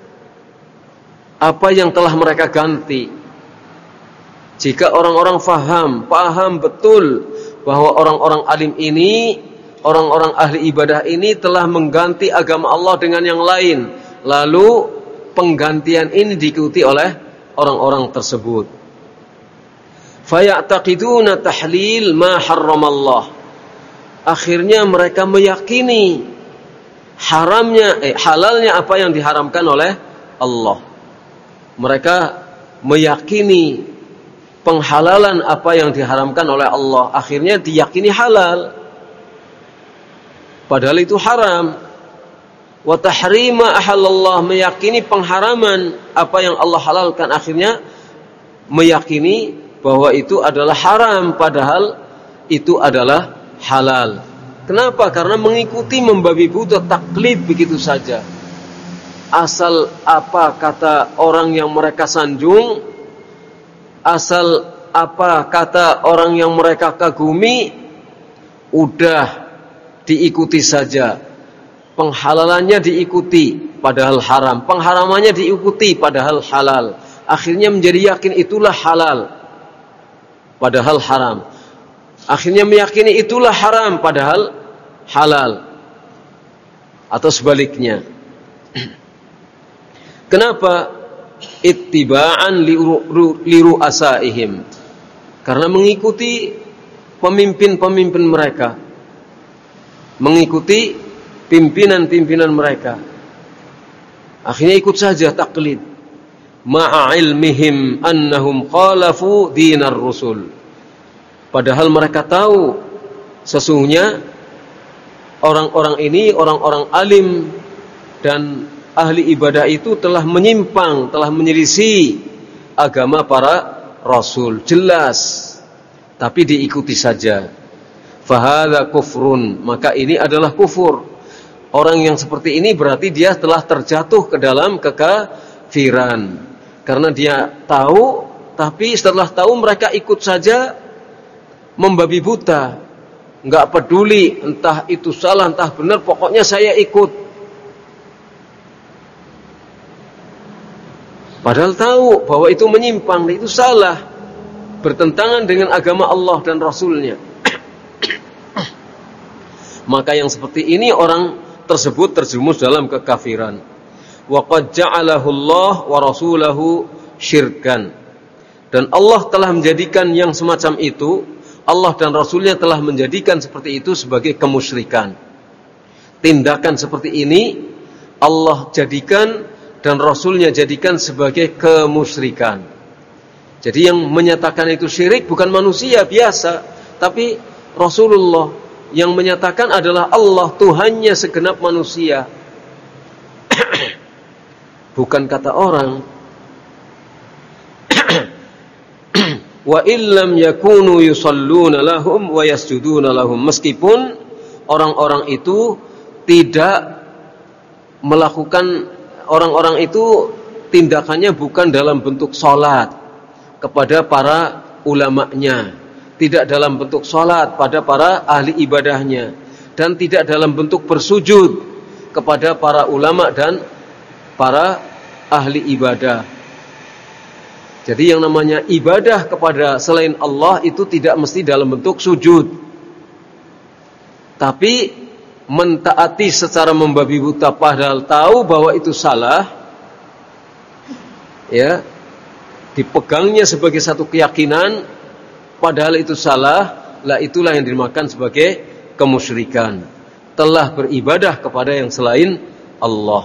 apa yang telah mereka ganti. Jika orang-orang faham, paham betul bahwa orang-orang alim ini, orang-orang ahli ibadah ini telah mengganti agama Allah dengan yang lain, lalu penggantian ini diikuti oleh orang-orang tersebut. Faya'taqiduna tahlil ma harramallah. Akhirnya mereka meyakini haramnya, eh, halalnya apa yang diharamkan oleh Allah. Mereka meyakini penghalalan apa yang diharamkan oleh Allah. Akhirnya diyakini halal, padahal itu haram. Wa tahrima ahallallah, meyakini pengharaman apa yang Allah halalkan, akhirnya meyakini bahwa itu adalah haram padahal itu adalah halal. Kenapa? Karena mengikuti, membabi buta, taklid begitu saja. Asal apa kata orang yang mereka sanjung, asal apa kata orang yang mereka kagumi, udah diikuti saja. Penghalalannya diikuti padahal haram, pengharamannya diikuti padahal halal. Akhirnya menjadi yakin itulah halal padahal haram. Akhirnya meyakini itulah haram padahal halal. Atau sebaliknya. Kenapa? Ittiba'an liru'asaihim. Karena mengikuti pemimpin-pemimpin mereka, mengikuti pimpinan-pimpinan mereka. Akhirnya ikut saja, taklid. Ma'a ilmihim annahum khalafu dinar rusul. Padahal mereka tahu sesungguhnya orang-orang ini, orang-orang alim dan ahli ibadah itu telah menyimpang, telah menyelisih agama para rasul. Jelas, tapi diikuti saja. Fahadha kufrun, maka ini adalah kufur. Orang yang seperti ini berarti dia telah terjatuh ke dalam kekafiran. Karena dia tahu, tapi setelah tahu mereka ikut saja, membabi buta, nggak peduli entah itu salah entah benar, pokoknya saya ikut. Padahal tahu bahwa itu menyimpang, itu salah, bertentangan dengan agama Allah dan Rasulnya. Maka yang seperti ini orang tersebut terjerumus dalam kekafiran. Wa qad ja'alahu Allah wa rasulahu syirkan. Dan Allah telah menjadikan yang semacam itu, Allah dan Rasulnya telah menjadikan seperti itu sebagai kemusyrikan. Tindakan seperti ini Allah jadikan dan Rasulnya jadikan sebagai kemusyrikan. Jadi yang menyatakan itu syirik bukan manusia biasa, tapi Rasulullah. Yang menyatakan adalah Allah, Tuhannya segenap manusia. Bukan kata orang. Wa illam yakunu yusalluna lahum wa yasjuduna lahum. Meskipun orang-orang itu tidak melakukan, orang-orang itu tindakannya bukan dalam bentuk sholat kepada para ulamanya, tidak dalam bentuk sholat pada para ahli ibadahnya, dan tidak dalam bentuk bersujud kepada para ulama dan para ahli ibadah. Jadi yang namanya ibadah kepada selain Allah itu tidak mesti dalam bentuk sujud, tapi mentaati secara membabi buta padahal tahu bahwa itu salah, ya, dipegangnya sebagai satu keyakinan padahal itu salah, lah itulah yang dinamakan sebagai kemusyrikan. Telah beribadah kepada yang selain Allah.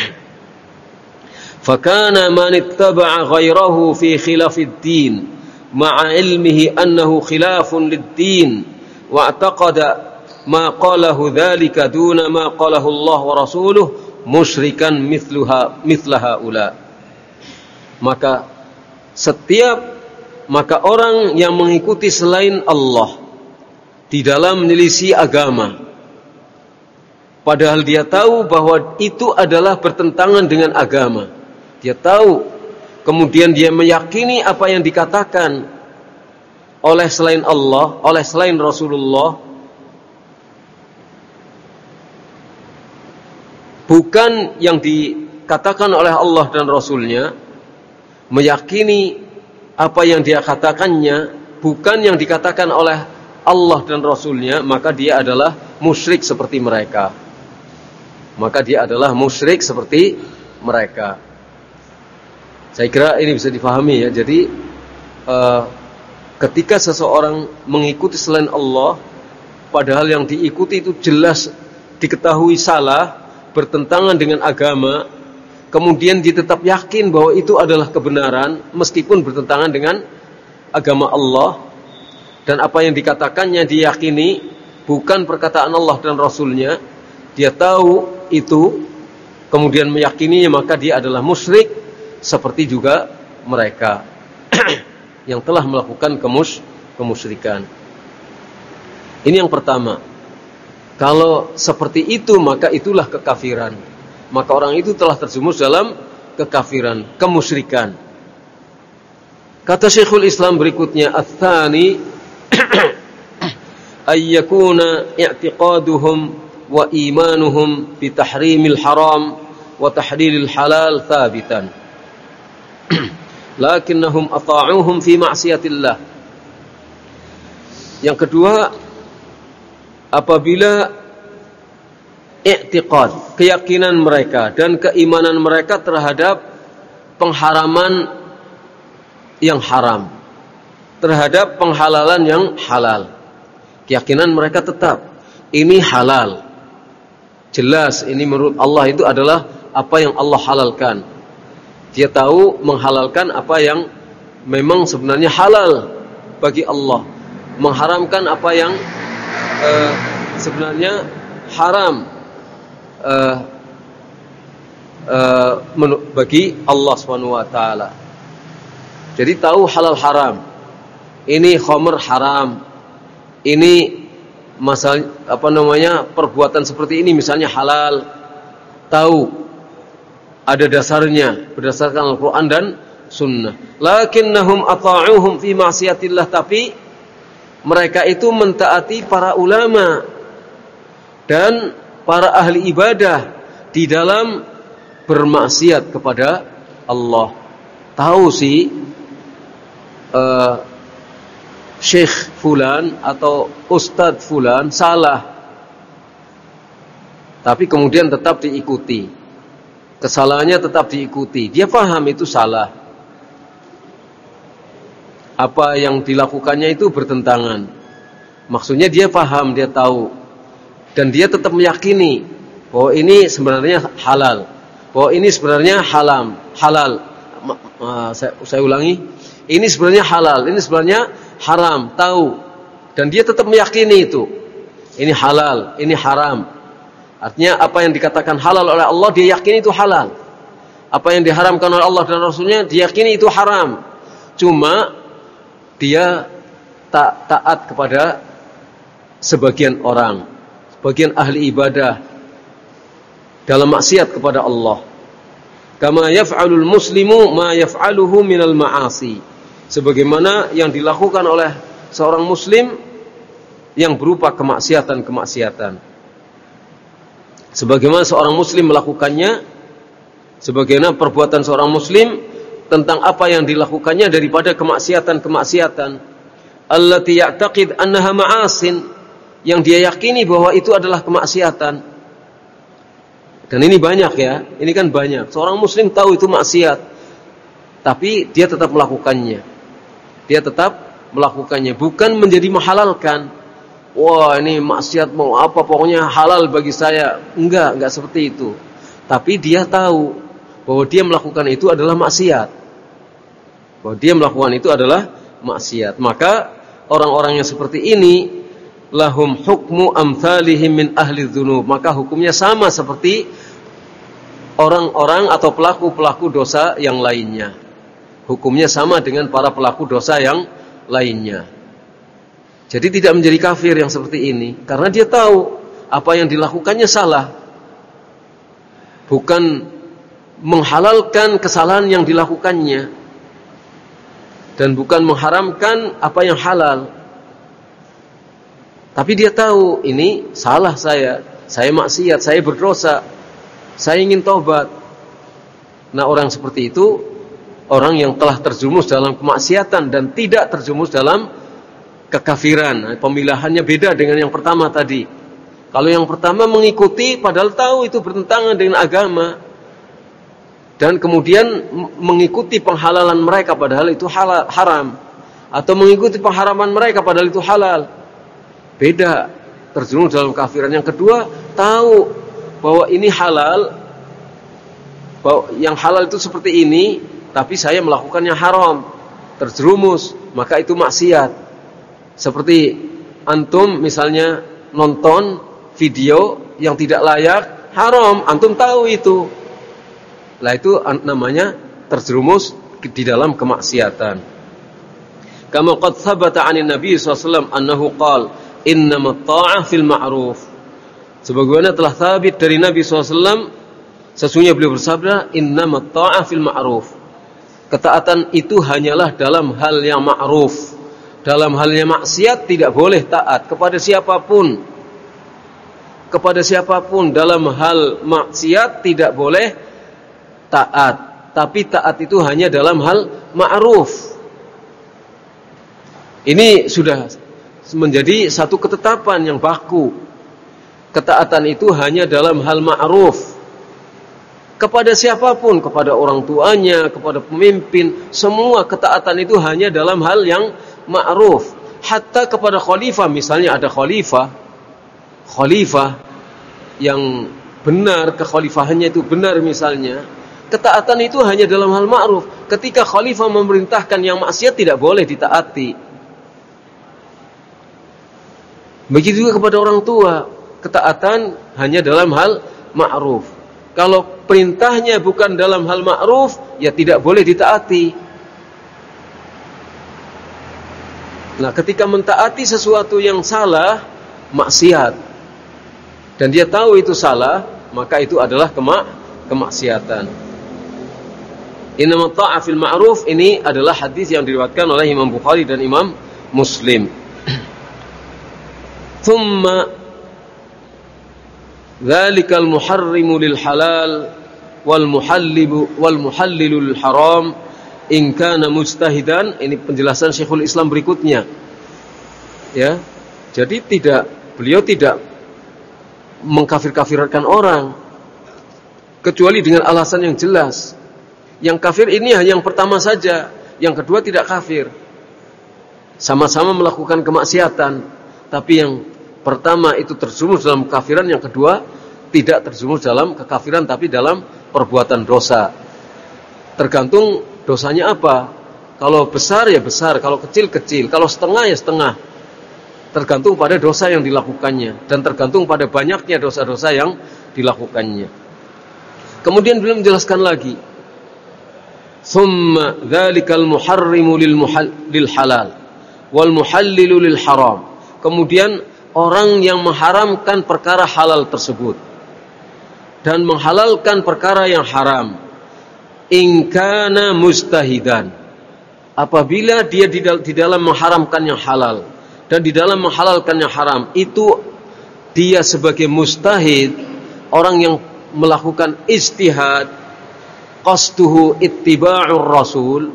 Fakana man ittaba'a ghairahu fi khilafid din ma'a ilmihi annahu khilafun lid-din wa i'taqada ma qalahu dzalika duna ma qalahu Allah wa rasuluhu musyrikan mithluha mithlaha ula. Maka setiap maka orang yang mengikuti selain Allah di dalam menyelisih agama, padahal dia tahu bahwa itu adalah bertentangan dengan agama, dia tahu, kemudian dia meyakini apa yang dikatakan oleh selain Allah, oleh selain Rasulullah, bukan yang dikatakan oleh Allah dan Rasulnya, meyakini apa yang dia katakannya bukan yang dikatakan oleh Allah dan Rasulnya, maka dia adalah musyrik seperti mereka. Maka dia adalah musyrik seperti mereka. Saya kira ini bisa difahami ya. Jadi uh, ketika seseorang mengikuti selain Allah, padahal yang diikuti itu jelas diketahui salah, bertentangan dengan agama, kemudian dia tetap yakin bahwa itu adalah kebenaran meskipun bertentangan dengan agama Allah, dan apa yang dikatakannya diyakini bukan perkataan Allah dan Rasulnya, dia tahu itu kemudian meyakininya, maka dia adalah musyrik seperti juga mereka yang telah melakukan kemus kemusyrikan. Ini yang pertama. Kalau seperti itu maka itulah kekafiran. Maka orang itu telah terjerumus dalam kekafiran, kemusyrikan. Kata Syekhul Islam berikutnya, ats-tsani ay yakuna i'tiqaduhum wa imanuhum bi tahrimil haram wa tahlilil halal thabitan. Lakinnahum ata'uhum fi ma'siyatillah. Yang kedua, apabila i'tiqad, keyakinan mereka dan keimanan mereka terhadap pengharaman yang haram, terhadap penghalalan yang halal, keyakinan mereka tetap ini halal, jelas ini menurut Allah itu adalah apa yang Allah halalkan. Dia tahu menghalalkan apa yang memang sebenarnya halal bagi Allah, mengharamkan apa yang uh, sebenarnya haram uh, uh, bagi Allah subhanahu wa taala. Jadi tahu halal haram, ini khamr haram, ini masalah apa namanya perbuatan seperti ini misalnya halal, tahu ada dasarnya berdasarkan Al-Quran dan Sunnah. Lakinnahum ata'uhum fi ma'siyatillah, tapi mereka itu mentaati para ulama dan para ahli ibadah di dalam bermaksiat kepada Allah. Tahu sih uh, Syekh Fulan atau Ustadz Fulan salah, tapi kemudian tetap diikuti. Kesalahannya tetap diikuti. Dia paham itu salah. Apa yang dilakukannya itu bertentangan. Maksudnya dia paham, dia tahu. Dan dia tetap meyakini bahwa ini sebenarnya halal. bahwa ini sebenarnya halam, halal. Uh, saya, saya ulangi, ini sebenarnya halal, ini sebenarnya haram, tahu, dan dia tetap meyakini itu. Ini halal, ini haram. Artinya apa yang dikatakan halal oleh Allah, dia yakini itu halal. Apa yang diharamkan oleh Allah dan Rasulnya, dia yakini itu haram. Cuma dia tak taat kepada sebagian orang, sebagian ahli ibadah dalam maksiat kepada Allah. Kama yaf'alul muslimu ma yaf'aluhu minal ma'asi. Sebagaimana yang dilakukan oleh seorang muslim yang berupa kemaksiatan-kemaksiatan. Sebagaimana seorang muslim melakukannya, sebagaimana perbuatan seorang muslim tentang apa yang dilakukannya daripada kemaksiatan-kemaksiatan. Allati ya'taqid annaha ma'asin, yang dia yakini bahwa itu adalah kemaksiatan. Dan ini banyak ya, ini kan banyak. Seorang muslim tahu itu maksiat, tapi dia tetap melakukannya. Dia tetap melakukannya, bukan menjadi menghalalkan. Wah, ini maksiat mau apa, pokoknya halal bagi saya. Enggak, enggak seperti itu. Tapi dia tahu bahwa dia melakukan itu adalah maksiat. Bahwa dia melakukan itu adalah maksiat. Maka orang-orang yang seperti ini, lahum hukmu amthalihim min ahli dzunub, maka hukumnya sama seperti orang-orang atau pelaku-pelaku dosa yang lainnya. Hukumnya sama dengan para pelaku dosa yang lainnya. Jadi tidak menjadi kafir yang seperti ini, karena dia tahu apa yang dilakukannya salah. Bukan menghalalkan kesalahan yang dilakukannya, dan bukan mengharamkan apa yang halal. Tapi dia tahu ini salah saya, saya maksiat, saya berdosa, saya ingin taubat. Nah, orang seperti itu orang yang telah terjerumus dalam kemaksiatan dan tidak terjerumus dalam kekafiran. Nah, pemilahannya beda dengan yang pertama tadi. Kalau yang pertama mengikuti padahal tahu itu bertentangan dengan agama, dan kemudian mengikuti penghalalan mereka padahal itu halal, haram, atau mengikuti pengharaman mereka padahal itu halal. Beda, terjerumus dalam kafiran. Yang kedua, tahu bahwa ini halal, bahwa yang halal itu seperti ini, tapi saya melakukannya haram, terjerumus, maka itu maksiat. Seperti antum misalnya nonton video yang tidak layak, haram, antum tahu itu. Lah itu namanya terjerumus di dalam kemaksiatan. Kama qad thabata 'anil Nabi sallallahu alaihi wasallam annahu qala innamat ta'ah fil ma'ruf. Sebagaimana telah sabit dari Nabi sallallahu alaihi wasallam, sesungguhnya beliau bersabda, innamat ta'ah fil ma'ruf. Ketaatan itu hanyalah dalam hal yang ma'ruf. Dalam hal yang maksiat tidak boleh taat kepada siapapun. Kepada siapapun dalam hal maksiat tidak boleh taat. Tapi taat itu hanya dalam hal ma'ruf. Ini sudah menjadi satu ketetapan yang baku. Ketaatan itu hanya dalam hal ma'ruf. Kepada siapapun, kepada orang tuanya, kepada pemimpin, semua ketaatan itu hanya dalam hal yang ma'ruf. Hatta kepada khalifah, misalnya ada khalifah, khalifah yang benar, kekhalifahannya itu benar misalnya, ketaatan itu hanya dalam hal ma'ruf. Ketika khalifah memerintahkan yang maksiat tidak boleh ditaati. Begitu juga kepada orang tua, ketaatan hanya dalam hal ma'ruf. Kalau perintahnya bukan dalam hal ma'ruf, ya tidak boleh ditaati. Nah, ketika mentaati sesuatu yang salah, maksiat, dan dia tahu itu salah, maka itu adalah kemak kemaksiatan. Innamat ta'ah fil ma'ruf, ini adalah hadis yang diriwayatkan oleh Imam Bukhari dan Imam Muslim. Thumma dzalikal muharrimu lil halal wal muhallibu wal muhallilu lil haram in kana mujtahidan. Ini penjelasan Syekhul Islam berikutnya. Ya. Jadi tidak, beliau tidak mengkafir-kafirkan orang kecuali dengan alasan yang jelas. Yang kafir ini hanya yang pertama saja, yang kedua tidak kafir. Sama-sama melakukan kemaksiatan, tapi yang pertama itu terjerumus dalam kekafiran, yang kedua tidak terjerumus dalam kekafiran tapi dalam perbuatan dosa. Tergantung dosanya apa. Kalau besar ya besar, kalau kecil kecil, kalau setengah ya setengah. Tergantung pada dosa yang dilakukannya dan tergantung pada banyaknya dosa-dosa yang dilakukannya. Kemudian beliau menjelaskan lagi, "Tsumma dzalikal muharrimu lil muhal lil halal wal muhallilu lil haram." Kemudian orang yang mengharamkan perkara halal tersebut dan menghalalkan perkara yang haram, in kana mustahidan, apabila dia di dalam mengharamkan yang halal dan di dalam menghalalkan yang haram, itu dia sebagai mustahid, orang yang melakukan ijtihad, qasduhu ittiba'ur rasul,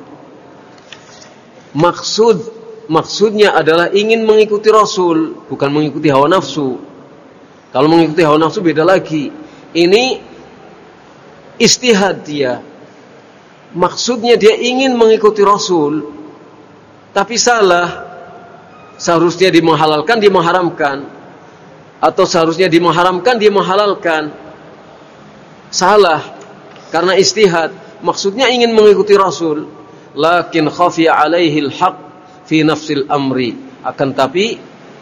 maksud maksudnya adalah ingin mengikuti Rasul, bukan mengikuti hawa nafsu. Kalau mengikuti hawa nafsu beda lagi. Ini ijtihad dia. Maksudnya dia ingin mengikuti Rasul, tapi salah. Seharusnya dia menghalalkan, dia mengharamkan. Atau seharusnya dia mengharamkan, dia menghalalkan. Salah. Karena ijtihad. Maksudnya ingin mengikuti Rasul. Lakin khafiya alaihil haq fi nafsil amri. Akan tapi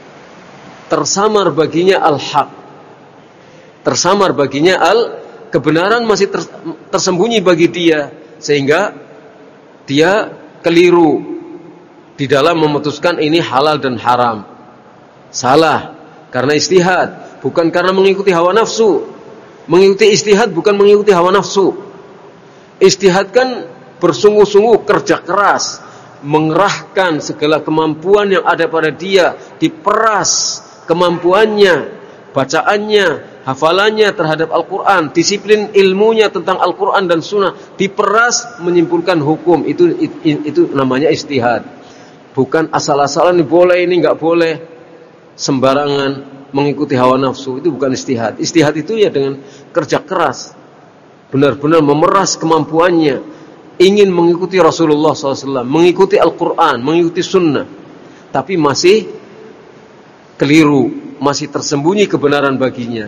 tersamar baginya al-haq. Tersamar baginya al kebenaran masih ter, tersembunyi bagi dia, sehingga dia keliru di dalam memutuskan ini halal dan haram. Salah karena ijtihad, bukan karena mengikuti hawa nafsu. Mengikuti ijtihad bukan mengikuti hawa nafsu. Ijtihad kan bersungguh-sungguh kerja keras, mengerahkan segala kemampuan yang ada pada dia, diperas kemampuannya, bacaannya, hafalannya terhadap Al-Quran, disiplin ilmunya tentang Al-Quran dan Sunnah, diperas menyimpulkan hukum. Itu itu, itu namanya ijtihad. Bukan asal-asalan ini boleh, ini enggak boleh, sembarangan mengikuti hawa nafsu. Itu bukan ijtihad. Ijtihad itu ya dengan kerja keras, benar-benar memeras kemampuannya, ingin mengikuti Rasulullah shallallahu alaihi wasallam, mengikuti Al-Quran, mengikuti Sunnah, tapi masih keliru, masih tersembunyi kebenaran baginya.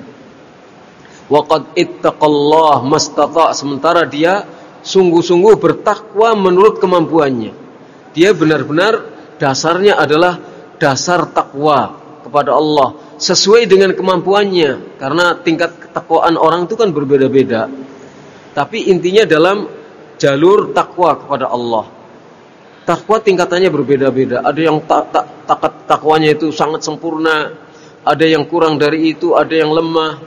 Waqad ittaqallah mastata', sementara dia sungguh-sungguh bertakwa menurut kemampuannya. Dia benar-benar dasarnya adalah dasar takwa kepada Allah sesuai dengan kemampuannya, karena tingkat ketakwaan orang itu kan berbeda-beda. Tapi intinya dalam jalur takwa kepada Allah. Takwa tingkatannya berbeda-beda. Ada yang tak tak tak takwanya itu sangat sempurna, ada yang kurang dari itu, ada yang lemah.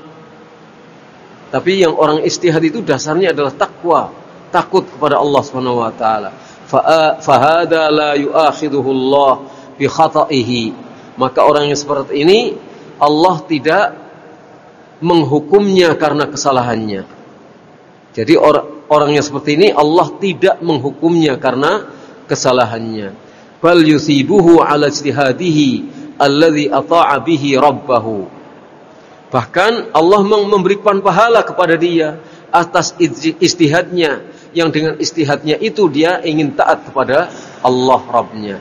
Tapi yang orang ijtihad itu dasarnya adalah takwa, takut kepada Allah Subhanahu wa taala. Fa hada la yu'akhiduhu Allah bi khata'ihi. Maka orang yang seperti ini Allah tidak menghukumnya karena kesalahannya. Jadi orang orang yang seperti ini Allah tidak menghukumnya karena kesalahannya. Bal yusibuhu ala ijtihadihi alladhi ata'a bihi rabbahu. Bahkan Allah memberikan pahala kepada dia atas ijtihadnya, yang dengan ijtihadnya itu dia ingin taat kepada Allah Rabbnya.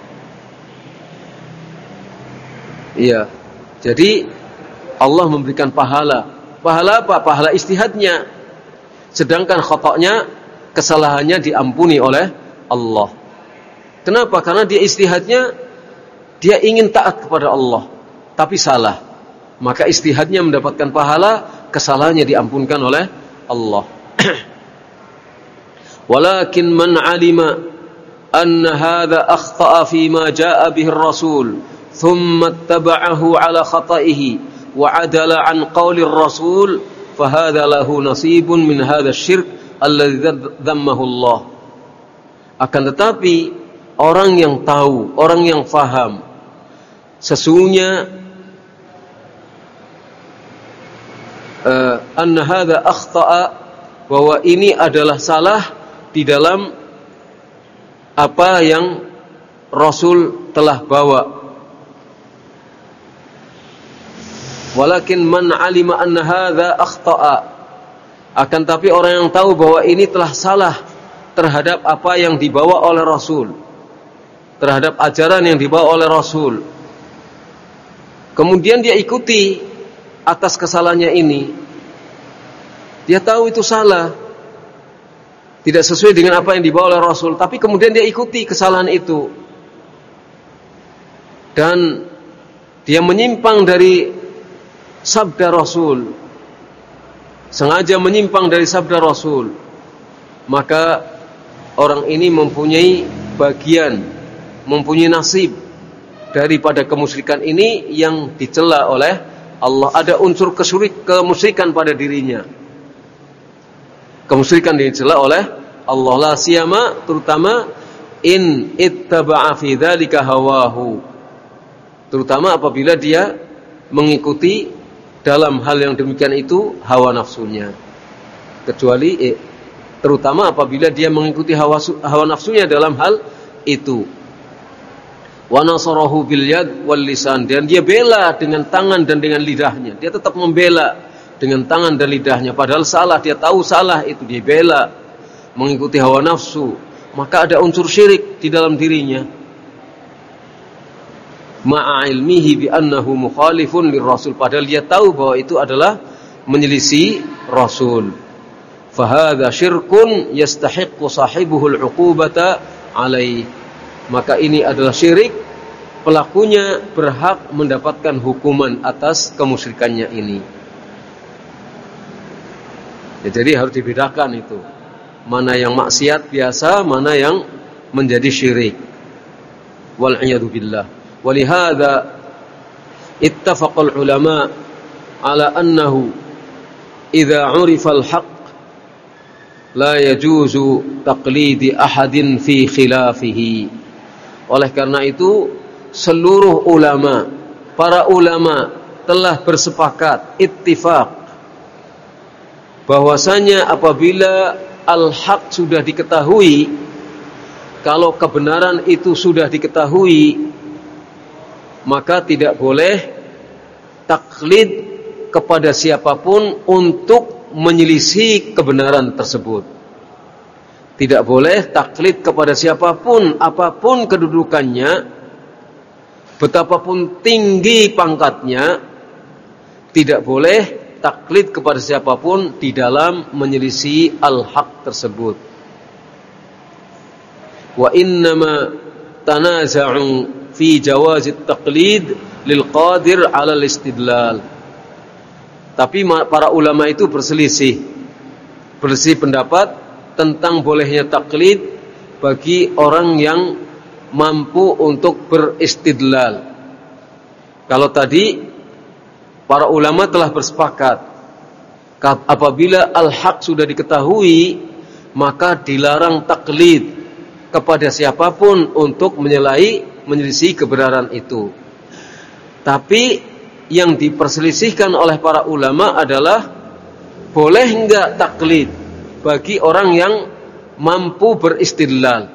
Iya. Jadi Allah memberikan pahala. Pahala apa? Pahala ijtihadnya. Sedangkan khata'nya, kesalahannya diampuni oleh Allah. Kenapa? Karena dia ijtihadnya, dia ingin taat kepada Allah, tapi salah. Maka ijtihadnya mendapatkan pahala, kesalahannya diampunkan oleh Allah. Walakin man 'alima anna hadha akhta'a fi ma jaa'a bihi ar-rasul, thumma ittaba'ahu 'ala khata'ihi wa 'adala 'an qawli ar-rasul, fa hadha lahu nasibun min hadha asy-syirk alladzi dzammahu Allah. Akan tetapi orang yang tahu, orang yang faham, sesungguhnya uh, anna hadza akhta'a, bahwa ini adalah salah di dalam apa yang Rasul telah bawa. Walakin man 'alima anna hadza akhta'a, akan tapi orang yang tahu bahwa ini telah salah terhadap apa yang dibawa oleh Rasul, terhadap ajaran yang dibawa oleh Rasul, kemudian dia ikuti atas kesalahannya ini, dia tahu itu salah, tidak sesuai dengan apa yang dibawa oleh Rasul, tapi kemudian dia ikuti kesalahan itu dan dia menyimpang dari sabda Rasul, sengaja menyimpang dari sabda Rasul, maka orang ini mempunyai bagian, mempunyai nasib daripada kemusyrikan ini yang dicela oleh Allah. Ada unsur kesyrik, kemusyrikan pada dirinya. Kemusyrikan dicela oleh Allah, la siyama, terutama in ittaba'a fi dzalika hawahu, terutama apabila dia mengikuti dalam hal yang demikian itu hawa nafsunya. Kecuali eh, terutama apabila dia mengikuti hawa, hawa nafsunya dalam hal itu. Wa nasarahu bil yad wal lisan, dan dia bela dengan tangan dan dengan lidahnya. Dia tetap membela dengan tangan dan lidahnya, padahal salah, dia tahu salah itu, dia bela mengikuti hawa nafsu, maka ada unsur syirik di dalam dirinya. Ma'a ilmihi bi annahu mukhalifun lir rasul, padahal dia tahu bahwa itu adalah menyelisih Rasul. Fa hadza syirkun yastahiqqu sahibuhu al-'uqubata alaih, maka ini adalah syirik, pelakunya berhak mendapatkan hukuman atas kemusyrikannya ini. Ya, jadi harus dibedakan itu, mana yang maksiat biasa, mana yang menjadi syirik. Wal a'yadu billah. Walihada ittafaqal ulama ala annahu idza 'urifa al-haqq la yajuzu taqlidi ahadin fi khilafihi. Oleh karena itu seluruh ulama, para ulama telah bersepakat, ittifaq, bahwasanya apabila al-haq sudah diketahui, kalau kebenaran itu sudah diketahui, maka tidak boleh taklid kepada siapapun untuk menyelisih kebenaran tersebut. Tidak boleh taklid kepada siapapun, apapun kedudukannya, betapapun tinggi pangkatnya, tidak boleh taklid kepada siapapun di dalam menyelisih al-haq tersebut. Wa innama tanaza'u fi jawazit taqlid lil qadir 'ala al-istidlal. Tapi para ulama itu berselisih, berselisih pendapat tentang bolehnya taklid bagi orang yang mampu untuk beristidlal. Kalau tadi para ulama telah bersepakat, apabila al-haq sudah diketahui, maka dilarang taklid kepada siapapun untuk menyalahi, menyelisih kebenaran itu. Tapi yang diperselisihkan oleh para ulama adalah boleh enggak taklid bagi orang yang mampu beristidlal.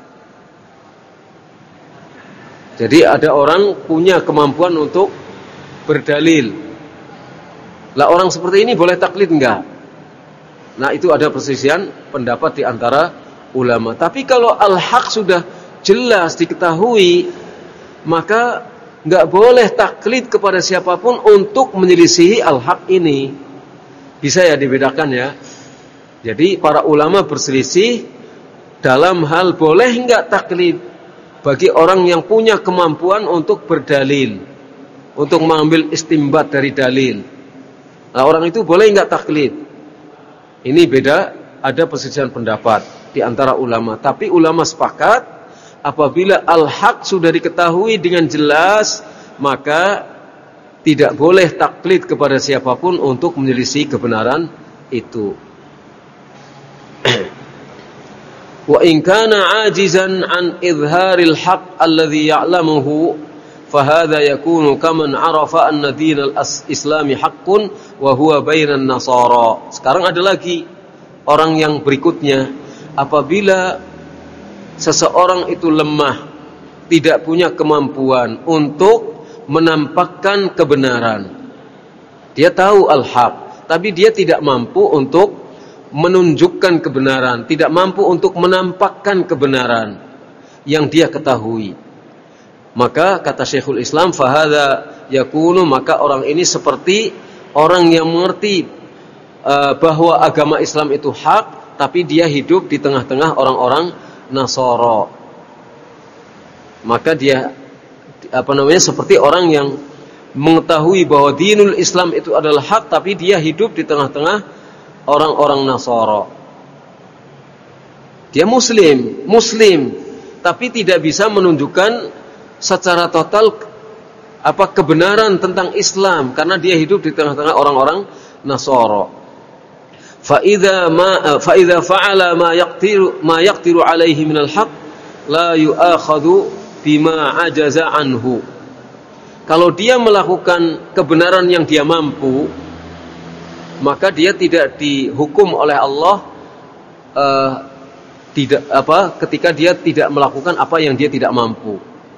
Jadi ada orang punya kemampuan untuk berdalil. Lah orang seperti ini boleh taklid enggak? Nah, itu ada perselisihan pendapat di antara ulama. Tapi kalau al-haq sudah jelas diketahui, maka enggak boleh taklid kepada siapapun untuk menyelisihi al-haq ini. Bisa ya dibedakan ya. Jadi para ulama berselisih dalam hal boleh enggak taklid bagi orang yang punya kemampuan untuk berdalil, untuk mengambil istimbat dari dalil. Nah, orang itu boleh enggak taklid? Ini beda, ada perselisihan pendapat di antara ulama. Tapi ulama sepakat apabila al-haq sudah diketahui dengan jelas, maka tidak boleh taklid kepada siapapun untuk menyelisih kebenaran itu. Wa in kana ajizan an idharil haqq alladhi ya'lamuhu fahadha yakunu kaman arafa anna dinal islami haqqun wa huwa bainan nasara. Sekarang ada lagi orang yang berikutnya, apabila seseorang itu lemah, tidak punya kemampuan untuk menampakkan kebenaran. Dia tahu al-haq, tapi dia tidak mampu untuk menunjukkan kebenaran, tidak mampu untuk menampakkan kebenaran yang dia ketahui. Maka kata Syekhul Islam, fahadha yakunu, maka orang ini seperti orang yang mengerti uh, bahwa agama Islam itu hak, tapi dia hidup di tengah-tengah orang-orang Nasara. Maka dia apa namanya seperti orang yang mengetahui bahwa dinul Islam itu adalah hak, tapi dia hidup di tengah-tengah orang-orang Nasara. Dia muslim, muslim, tapi tidak bisa menunjukkan secara total apa kebenaran tentang Islam karena dia hidup di tengah-tengah orang-orang Nasara. Fa idza ma fa idza fa'ala ma yaqtiru ma yaqtiru alaihi minal haqq la yu'akhadhu bima ajaza anhu. Kalau dia melakukan kebenaran yang dia mampu, maka dia tidak dihukum oleh Allah uh, tidak apa ketika dia tidak melakukan apa yang dia tidak mampu.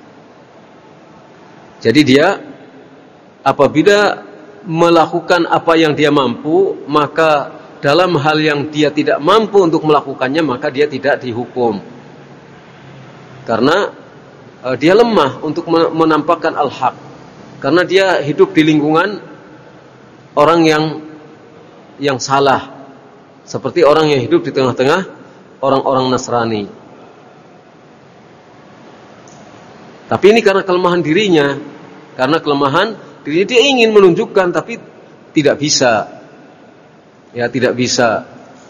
Jadi dia apabila melakukan apa yang dia mampu, maka dalam hal yang dia tidak mampu untuk melakukannya, maka dia tidak dihukum. Karena uh, dia lemah untuk menampakkan al-haq. Karena dia hidup di lingkungan orang yang yang salah, seperti orang yang hidup di tengah-tengah orang-orang Nasrani. Tapi ini karena kelemahan dirinya, karena kelemahan dirinya dia ingin menunjukkan, tapi tidak bisa. Ya, tidak bisa.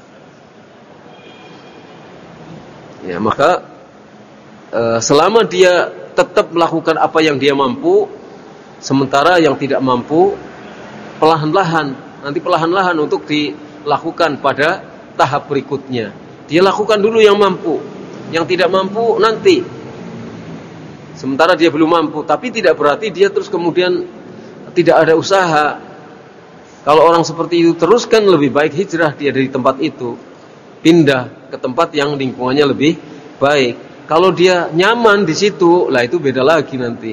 Ya, maka eh, selama dia tetap melakukan apa yang dia mampu, sementara yang tidak mampu perlahan-lahan, nanti perlahan-lahan untuk dilakukan pada tahap berikutnya. Dia lakukan dulu yang mampu, yang tidak mampu nanti. Sementara dia belum mampu, tapi tidak berarti dia terus kemudian tidak ada usaha. Kalau orang seperti itu terus, kan lebih baik hijrah dia dari tempat itu, pindah ke tempat yang lingkungannya lebih baik. Kalau dia nyaman di situ, lah itu beda lagi nanti.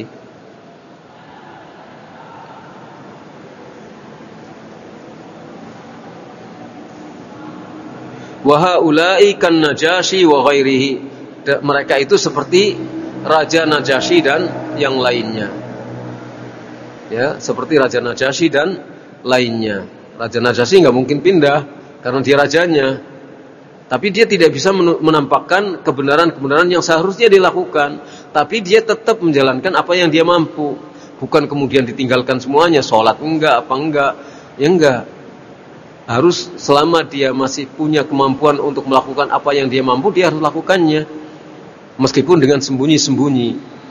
Wa haula'i kan Najasyi wa ghairihi. Mereka itu seperti Raja Najasyi dan yang lainnya. Ya, seperti Raja Najasyi dan lainnya. Raja Najasyi enggak mungkin pindah karena dia rajanya. Tapi dia tidak bisa menampakkan kebenaran-kebenaran yang seharusnya dilakukan, tapi dia tetap menjalankan apa yang dia mampu. Bukan kemudian ditinggalkan semuanya, salat enggak, apa enggak. Ya enggak. Harus selama dia masih punya kemampuan untuk melakukan apa yang dia mampu, dia harus lakukannya, meskipun dengan sembunyi-sembunyi.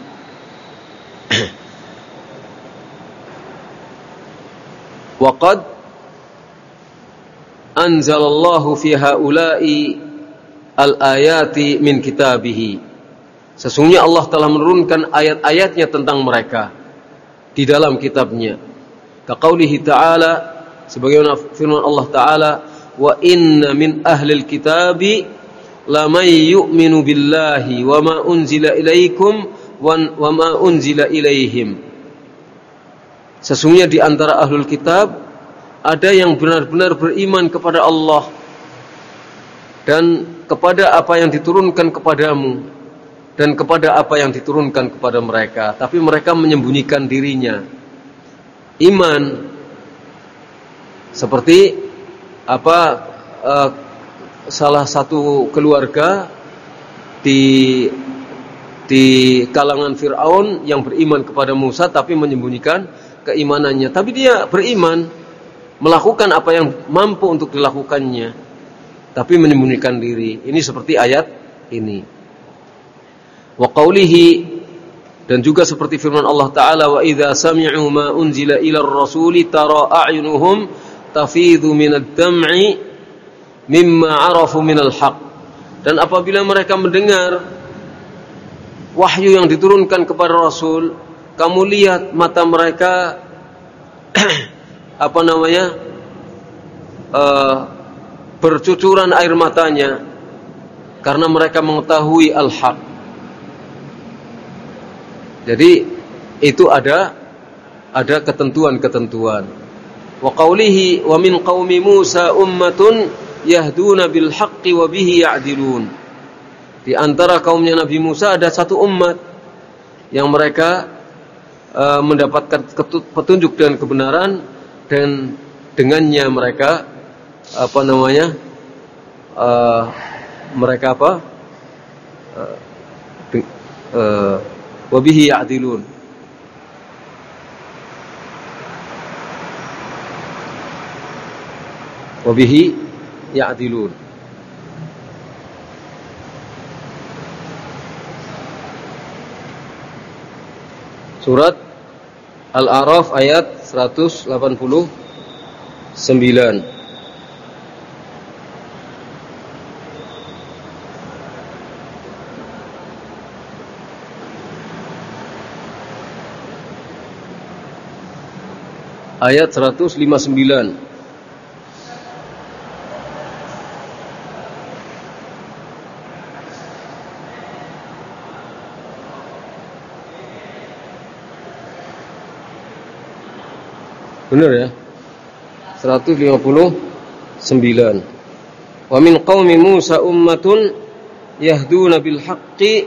Waqad anzalallahu fi haula'i al-ayati min kitabih. Sesungguhnya Allah telah menurunkan ayat-ayatnya tentang mereka di dalam kitabnya. Kaqaulihi ta'ala, sebagaimana firman Allah Ta'ala, wa inna min ahlil kitabi lamay yu'minu billahi wa ma unzila ilaikum wa ma unzila ilaihim. Sesungguhnya di antara ahlul kitab ada yang benar-benar beriman kepada Allah dan kepada apa yang diturunkan kepadamu dan kepada apa yang diturunkan kepada mereka, tapi mereka menyembunyikan dirinya. Iman seperti apa uh, salah satu keluarga di di kalangan Fir'aun yang beriman kepada Musa tapi menyembunyikan keimanannya. Tapi dia beriman, melakukan apa yang mampu untuk dilakukannya, tapi menyembunyikan diri. Ini seperti ayat ini. Wa qawlihi, dan juga seperti firman Allah Ta'ala, wa idza sami'u ma unzila ilar rasuli tara a'yunuhum tafidhu minad dam'i mimma 'arafu minal haqq. Dan apabila mereka mendengar wahyu yang diturunkan kepada Rasul, kamu lihat mata mereka apa namanya uh, bercucuran air matanya karena mereka mengetahui al-haq. Jadi itu ada ada ketentuan-ketentuan. Wa qawlihi wa min qaumi Musa ummatun yahduna bil haqqi wa bihi ya'dilun. Di antara kaumnya Nabi Musa ada satu umat yang mereka uh, mendapatkan petunjuk dan kebenaran, dan dengannya mereka apa namanya uh, mereka apa? Uh, uh, wabihi ya'dilun. Wabihi ya'dilun. Surat Al-A'raf ayat seratus delapan puluh sembilan. Ayat seratus lima puluh sembilan. Benar ya? seratus lima puluh sembilan. Wa min qaumi Musa ummatun yahduna bil haqqi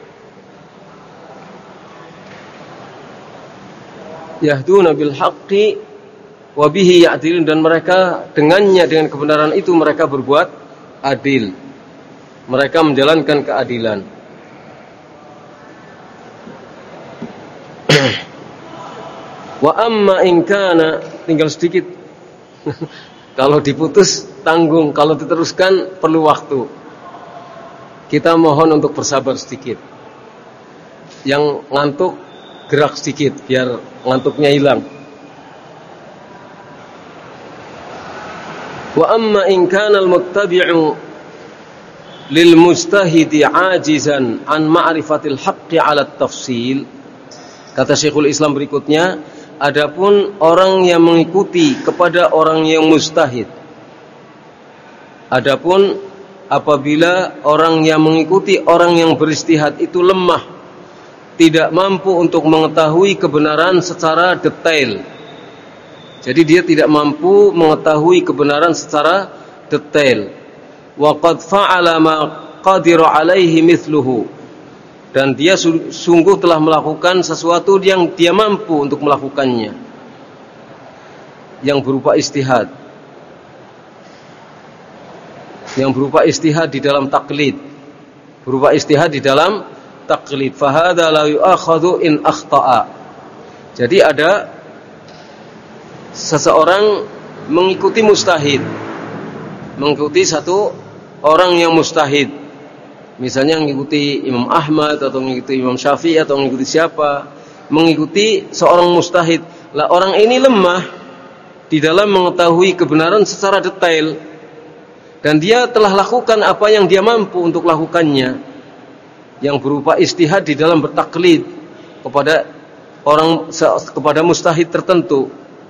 yahduna bil haqqi wa bihi ya'dilun, dan mereka dengannya, dengan kebenaran itu mereka berbuat adil. Mereka menjalankan keadilan. Wa amma in kana, tinggal sedikit. Kalau diputus tanggung, kalau diteruskan perlu waktu. Kita mohon untuk bersabar sedikit. Yang ngantuk gerak sedikit biar ngantuknya hilang. Wa amma in kana al-muttabi'u lil mujtahidi 'ajizan an ma'rifatil haqqi 'ala at-tafsil. Kata Syekhul Islam berikutnya, adapun orang yang mengikuti kepada orang yang mustahid. Adapun apabila orang yang mengikuti orang yang beristihad itu lemah, tidak mampu untuk mengetahui kebenaran secara detail. Jadi dia tidak mampu mengetahui kebenaran secara detail. Wa qad fa'ala ma qadira 'alaihi mithluhu. Dan dia sungguh telah melakukan sesuatu yang dia mampu untuk melakukannya, yang berupa istihad, yang berupa istihad di dalam taklid, berupa istihad di dalam taklid. Fahada la yu'akhadhu in akhta'a. Jadi ada seseorang mengikuti mustahid, mengikuti satu orang yang mustahid. Misalnya mengikuti Imam Ahmad atau mengikuti Imam Syafi'i atau mengikuti siapa, mengikuti seorang mustahid. Lah orang ini lemah di dalam mengetahui kebenaran secara detail, dan dia telah lakukan apa yang dia mampu untuk lakukannya, yang berupa istihad di dalam bertaklid kepada orang, kepada mustahid tertentu.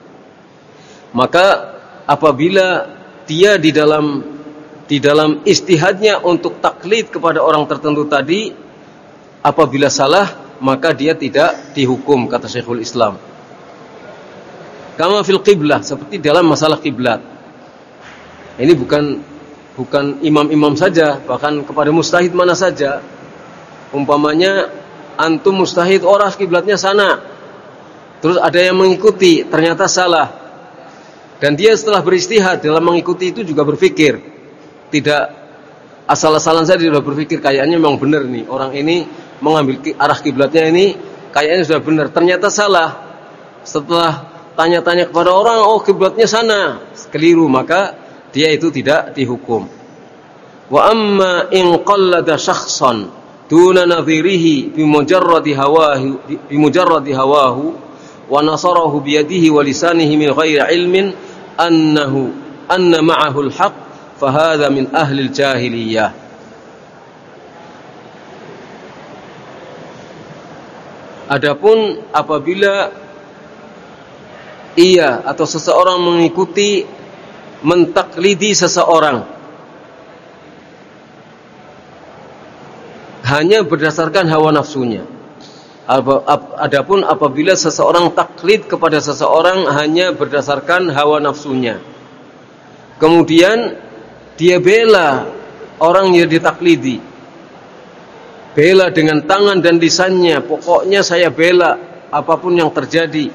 Maka apabila dia di dalam di dalam istihadnya untuk taklid kepada orang tertentu tadi, apabila salah maka dia tidak dihukum, kata Syekhul Islam. Kama fil qiblah, seperti dalam masalah kiblat. Ini bukan bukan imam-imam saja, bahkan kepada mustahid mana saja. Umpamanya antum mustahid, orang kiblatnya sana, terus ada yang mengikuti, ternyata salah, dan dia setelah beristihad dalam mengikuti itu juga berpikir, tidak asal-asalan saja dia sudah berpikir kayaknya memang benar nih, orang ini mengambil arah kiblatnya ini kayaknya sudah benar, ternyata salah. Setelah tanya-tanya kepada orang, oh kiblatnya sana, keliru, maka dia itu tidak dihukum. Wa amma in qallada syakhsan duna nadhirihi bi mujarradi hawahu bi mujarradi hawahu wa nasarahu bi yadihi wa lisanihi min ghairi ilmin annahu anna ma'ahu al-haq fahadha min ahli al-jahiliyah. Adapun apabila ia atau seseorang mengikuti, mentaklidi seseorang hanya berdasarkan hawa nafsunya. Adapun apabila seseorang taklid kepada seseorang hanya berdasarkan hawa nafsunya, kemudian dia bela orang yang ditaklidi, bela dengan tangan dan lisannya, pokoknya saya bela apapun yang terjadi,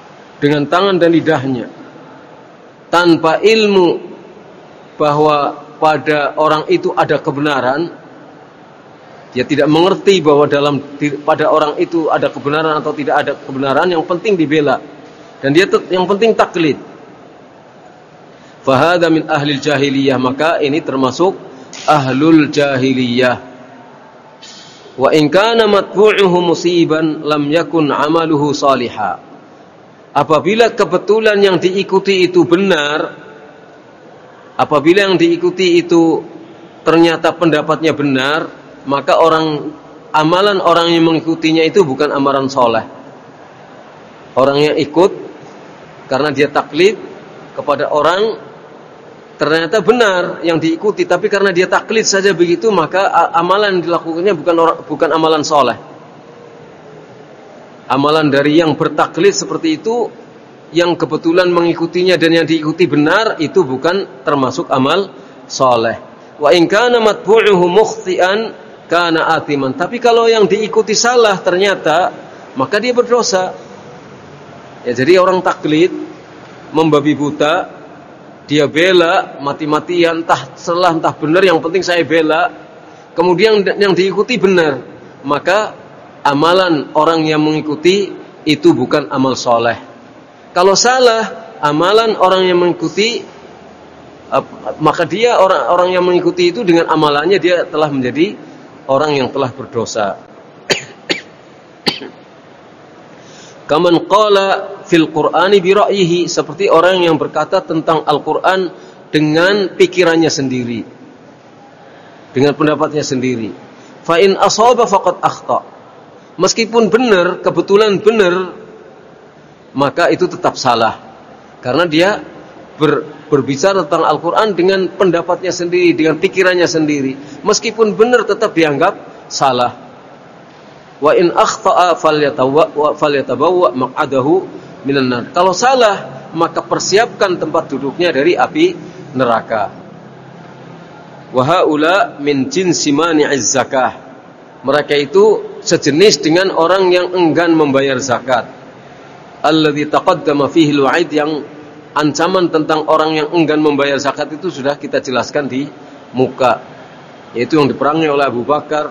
dengan tangan dan lidahnya, tanpa ilmu bahwa pada orang itu ada kebenaran, dia tidak mengerti bahwa dalam pada orang itu ada kebenaran atau tidak ada kebenaran, yang penting dibela dan dia yang penting taklid. Fahada min ahlil jahiliyah, maka ini termasuk ahlul jahiliyah. Wa in kana matbu'uhu musiban lam yakun amaluhu salihah. Apabila kebetulan yang diikuti itu benar, apabila yang diikuti itu ternyata pendapatnya benar, maka orang amalan orang yang mengikutinya itu bukan amalan soleh. Orang yang ikut karena dia taklid kepada orang ternyata benar yang diikuti, tapi karena dia taklid saja begitu, maka amalan yang dilakukannya bukan orang, bukan amalan soleh. Amalan dari yang bertaklid seperti itu, yang kebetulan mengikutinya dan yang diikuti benar, itu bukan termasuk amal soleh. Wa in kana matbu'uhu mukhti'an kana atiman. Tapi kalau yang diikuti salah ternyata, maka dia berdosa. Ya, jadi orang taklid membabi buta, dia bela mati-matian, entah salah entah benar, yang penting saya bela. Kemudian yang diikuti benar, maka amalan orang yang mengikuti itu bukan amal soleh. Kalau salah amalan orang yang mengikuti, maka dia orang-orang yang mengikuti itu dengan amalannya dia telah menjadi orang yang telah berdosa. Kaman qala fil Qur'ani bi ra'yihi, seperti orang yang berkata tentang Al-Qur'an dengan pikirannya sendiri, dengan pendapatnya sendiri. Fa in asaba faqad akhta. Meskipun benar, kebetulan benar, maka itu tetap salah. Karena dia ber, berbicara tentang Al-Quran dengan pendapatnya sendiri, dengan pikirannya sendiri. Meskipun benar, tetap dianggap salah. Wa in akhta'a falyatabawwa maq'adahu minan nar. Kalau salah, maka persiapkan tempat duduknya dari api neraka. Wa haula min jinsi mani'iz zakah. Mereka itu sejenis dengan orang yang enggan membayar zakat. Alladzi taqaddama fihi al-wa'id, yang ancaman tentang orang yang enggan membayar zakat itu sudah kita jelaskan di muka, yaitu yang diperangi oleh Abu Bakar.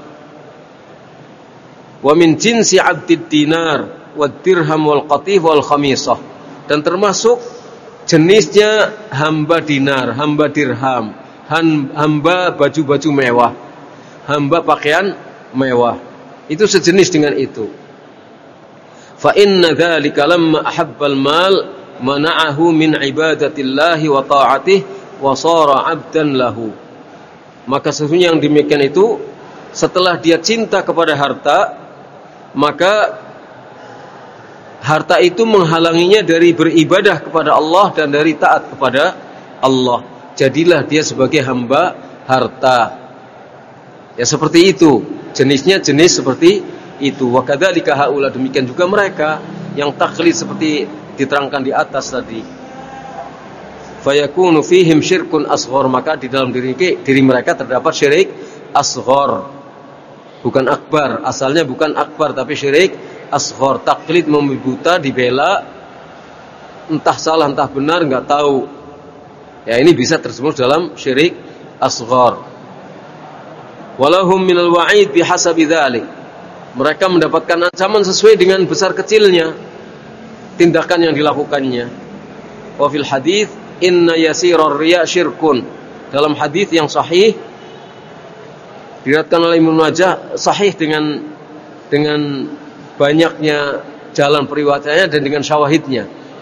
Wa min jinsi 'abdid dinar wad dirham wal qatif wal khamisah, dan termasuk jenisnya hamba dinar, hamba dirham, hamba baju-baju mewah, hamba pakaian mewah, itu sejenis dengan itu. Fa inna dzalika lamma ahabbal mal mana'ahu min ibadatillahi wa ta'atihi wa shara 'abdan lahu. Maka sesungguhnya yang demikian itu, setelah dia cinta kepada harta, maka harta itu menghalanginya dari beribadah kepada Allah dan dari taat kepada Allah. Jadilah dia sebagai hamba harta. Ya seperti itu, jenisnya jenis seperti itu. Wa kadzalika haula, demikian juga mereka yang taklid seperti diterangkan di atas tadi. Fayakunu fihim syirkun asghar, maka di dalam diri diri mereka terdapat syirik asghar, bukan akbar. Asalnya bukan akbar tapi syirik asghar. Taklid membuta, dibela, entah salah entah benar enggak tahu. Ya ini bisa tersebut dalam syirik asghar. Walahum minal wa'id bihasabi dzalik. Mereka mendapatkan ancaman sesuai dengan besar kecilnya tindakan yang dilakukannya. Wa fil hadits inna yasirar riya syirkun. Dalam hadis yang sahih diriwayatkan oleh Ibnu Majah, sahih dengan dengan banyaknya jalan periwayatannya dan dengan syawahidnya.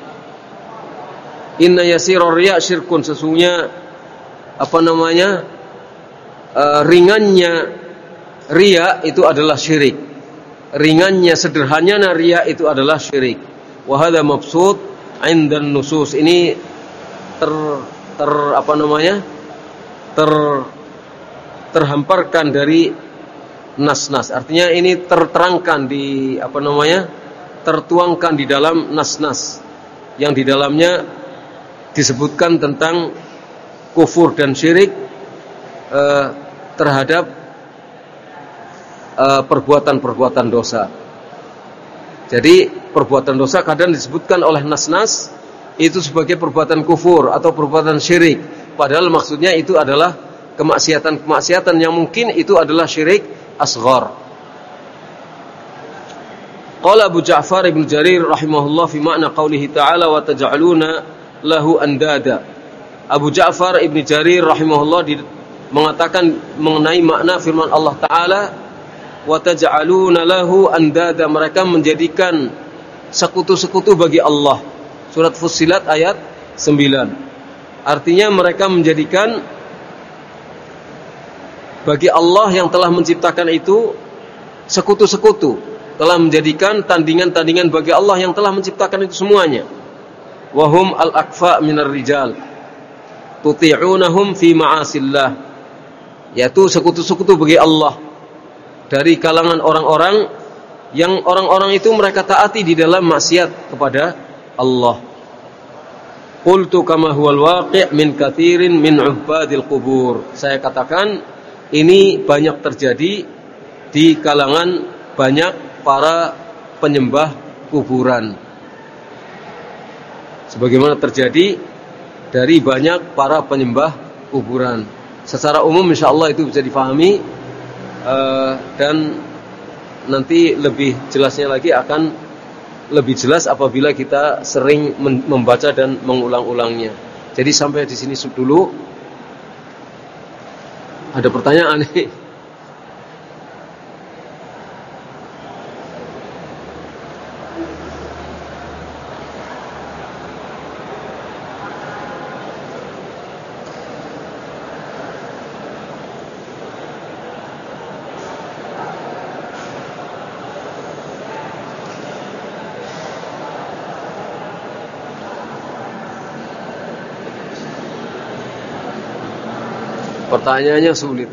Inna yasirar riya syirkun, sesungguhnya apa namanya? Uh, ringannya riya itu adalah syirik. Ringannya, sederhananya riya itu adalah syirik. Wa hadza mabsut 'inda an-nusus. Ini ter ter apa namanya? ter terhamparkan dari nas-nas. Artinya ini terterangkan di apa namanya? tertuangkan di dalam nas-nas yang di dalamnya disebutkan tentang kufur dan syirik uh, terhadap uh, perbuatan-perbuatan dosa. Jadi perbuatan dosa kadang disebutkan oleh nas-nas itu sebagai perbuatan kufur atau perbuatan syirik, padahal maksudnya itu adalah kemaksiatan-kemaksiatan yang mungkin itu adalah syirik asghar. Qala Abu Ja'far Ibnu Jarir rahimahullah fi makna qaulihi ta'ala wa taj'aluna lahu andada. Abu Ja'far Ibnu Jarir rahimahullah di, mengatakan mengenai makna firman Allah Ta'ala wa taj'aluna lahu andada, mereka menjadikan sekutu-sekutu bagi Allah. Surat Fussilat ayat sembilan. Artinya mereka menjadikan bagi Allah yang telah menciptakan itu sekutu-sekutu, telah menjadikan tandingan-tandingan bagi Allah yang telah menciptakan itu semuanya. Wahum al-akfa minar rijal tuti'unahum fi ma'asillah, yaitu sekutu-sekutu bagi Allah dari kalangan orang-orang yang orang-orang itu mereka taati di dalam maksiat kepada Allah. Qultu kama huwal waqi' min katsirin min ubadil qubur. Saya katakan ini banyak terjadi di kalangan banyak para penyembah kuburan, sebagaimana terjadi dari banyak para penyembah kuburan. Secara umum insyaallah itu bisa difahami, uh, dan nanti lebih jelasnya lagi akan lebih jelas apabila kita sering membaca dan mengulang-ulangnya. Jadi sampai di sini dulu. Ada pertanyaan nih? Pertanyaannya sulit.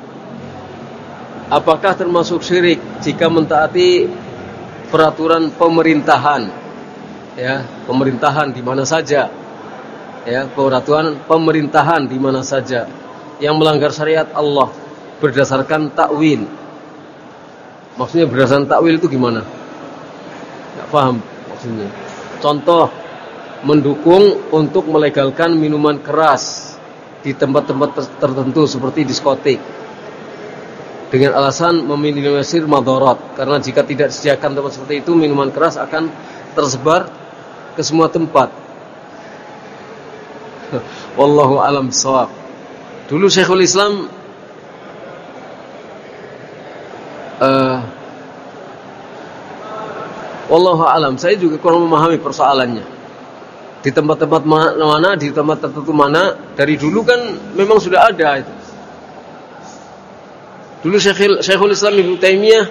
Apakah termasuk syirik jika mentaati peraturan pemerintahan? Ya, pemerintahan di mana saja. Ya, peraturan pemerintahan di mana saja yang melanggar syariat Allah berdasarkan takwil. Maksudnya berdasarkan takwil itu gimana? Enggak paham maksudnya. Contoh, mendukung untuk melegalkan minuman keras di tempat-tempat tertentu seperti diskotik dengan alasan meminimalisir madarat, karena jika tidak disediakan tempat seperti itu minuman keras akan tersebar ke semua tempat. Wallahu a'lam bishawab. Dulu Syekhul Islam uh, wallahu a'lam, saya juga kurang memahami persoalannya. Di tempat-tempat mana, di tempat tertentu mana, dari dulu kan memang sudah ada itu. Dulu Syekhul, Syekhul Islam Ibnu Taimiyah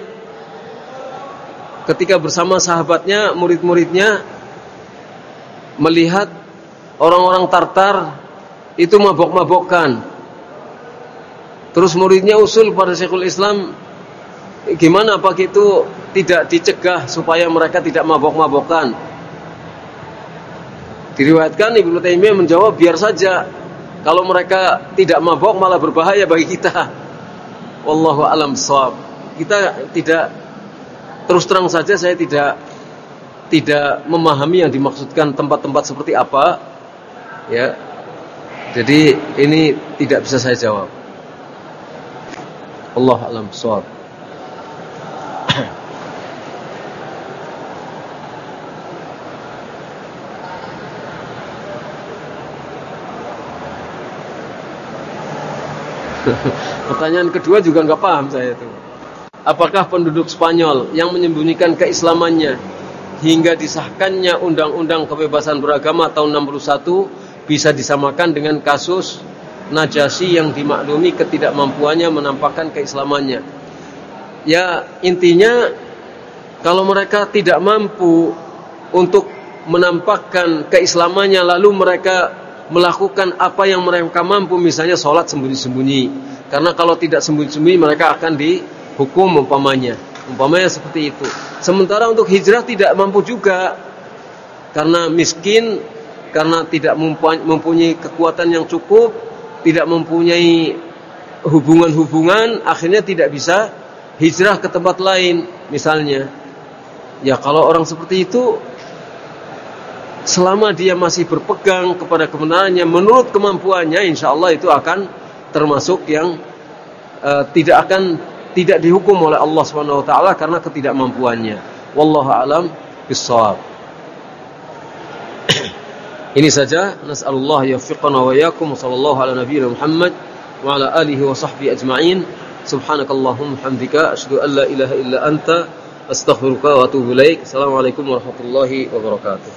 ketika bersama sahabatnya, murid-muridnya melihat orang-orang Tartar itu mabok-mabokkan. Terus muridnya usul pada Syekhul Islam, gimana apa itu tidak dicegah supaya mereka tidak mabok-mabokkan? Diriwayatkan Ibnu Taimiyah menjawab, biar saja, kalau mereka tidak mabok malah berbahaya bagi kita. Wallahu a'lam bishawab. Kita tidak, terus terang saja saya tidak tidak memahami yang dimaksudkan tempat-tempat seperti apa, ya. Jadi ini tidak bisa saya jawab. Wallahu a'lam bishawab. Pertanyaan kedua juga nggak paham saya itu. Apakah penduduk Spanyol yang menyembunyikan keislamannya hingga disahkannya Undang-Undang Kebebasan Beragama tahun enam puluh satu bisa disamakan dengan kasus Najasyi yang dimaklumi ketidakmampuannya menampakkan keislamannya? Ya, intinya kalau mereka tidak mampu untuk menampakkan keislamannya lalu mereka melakukan apa yang mereka mampu, misalnya sholat sembunyi-sembunyi, karena kalau tidak sembunyi-sembunyi mereka akan dihukum umpamanya umpamanya seperti itu. Sementara untuk hijrah tidak mampu juga, karena miskin, karena tidak mempunyai kekuatan yang cukup, tidak mempunyai hubungan-hubungan, akhirnya tidak bisa hijrah ke tempat lain misalnya. Ya, kalau orang seperti itu, selama dia masih berpegang kepada kebenarannya menurut kemampuannya, insya Allah itu akan termasuk yang uh, tidak akan tidak dihukum oleh Allah Subhanahu wa taala karena ketidakmampuannya. Wallahu a'lam bissawab. Ini saja, nas'alullah yawfiqana wa iyyakum, sallallahu ala nabiyyina Muhammad wa ala alihi wa sahbihi ajma'in. Subhanakallahumma hamdika asyhadu an la ilaha illa anta astaghfiruka wa atubu ilaik. Assalamualaikum warahmatullahi wabarakatuh.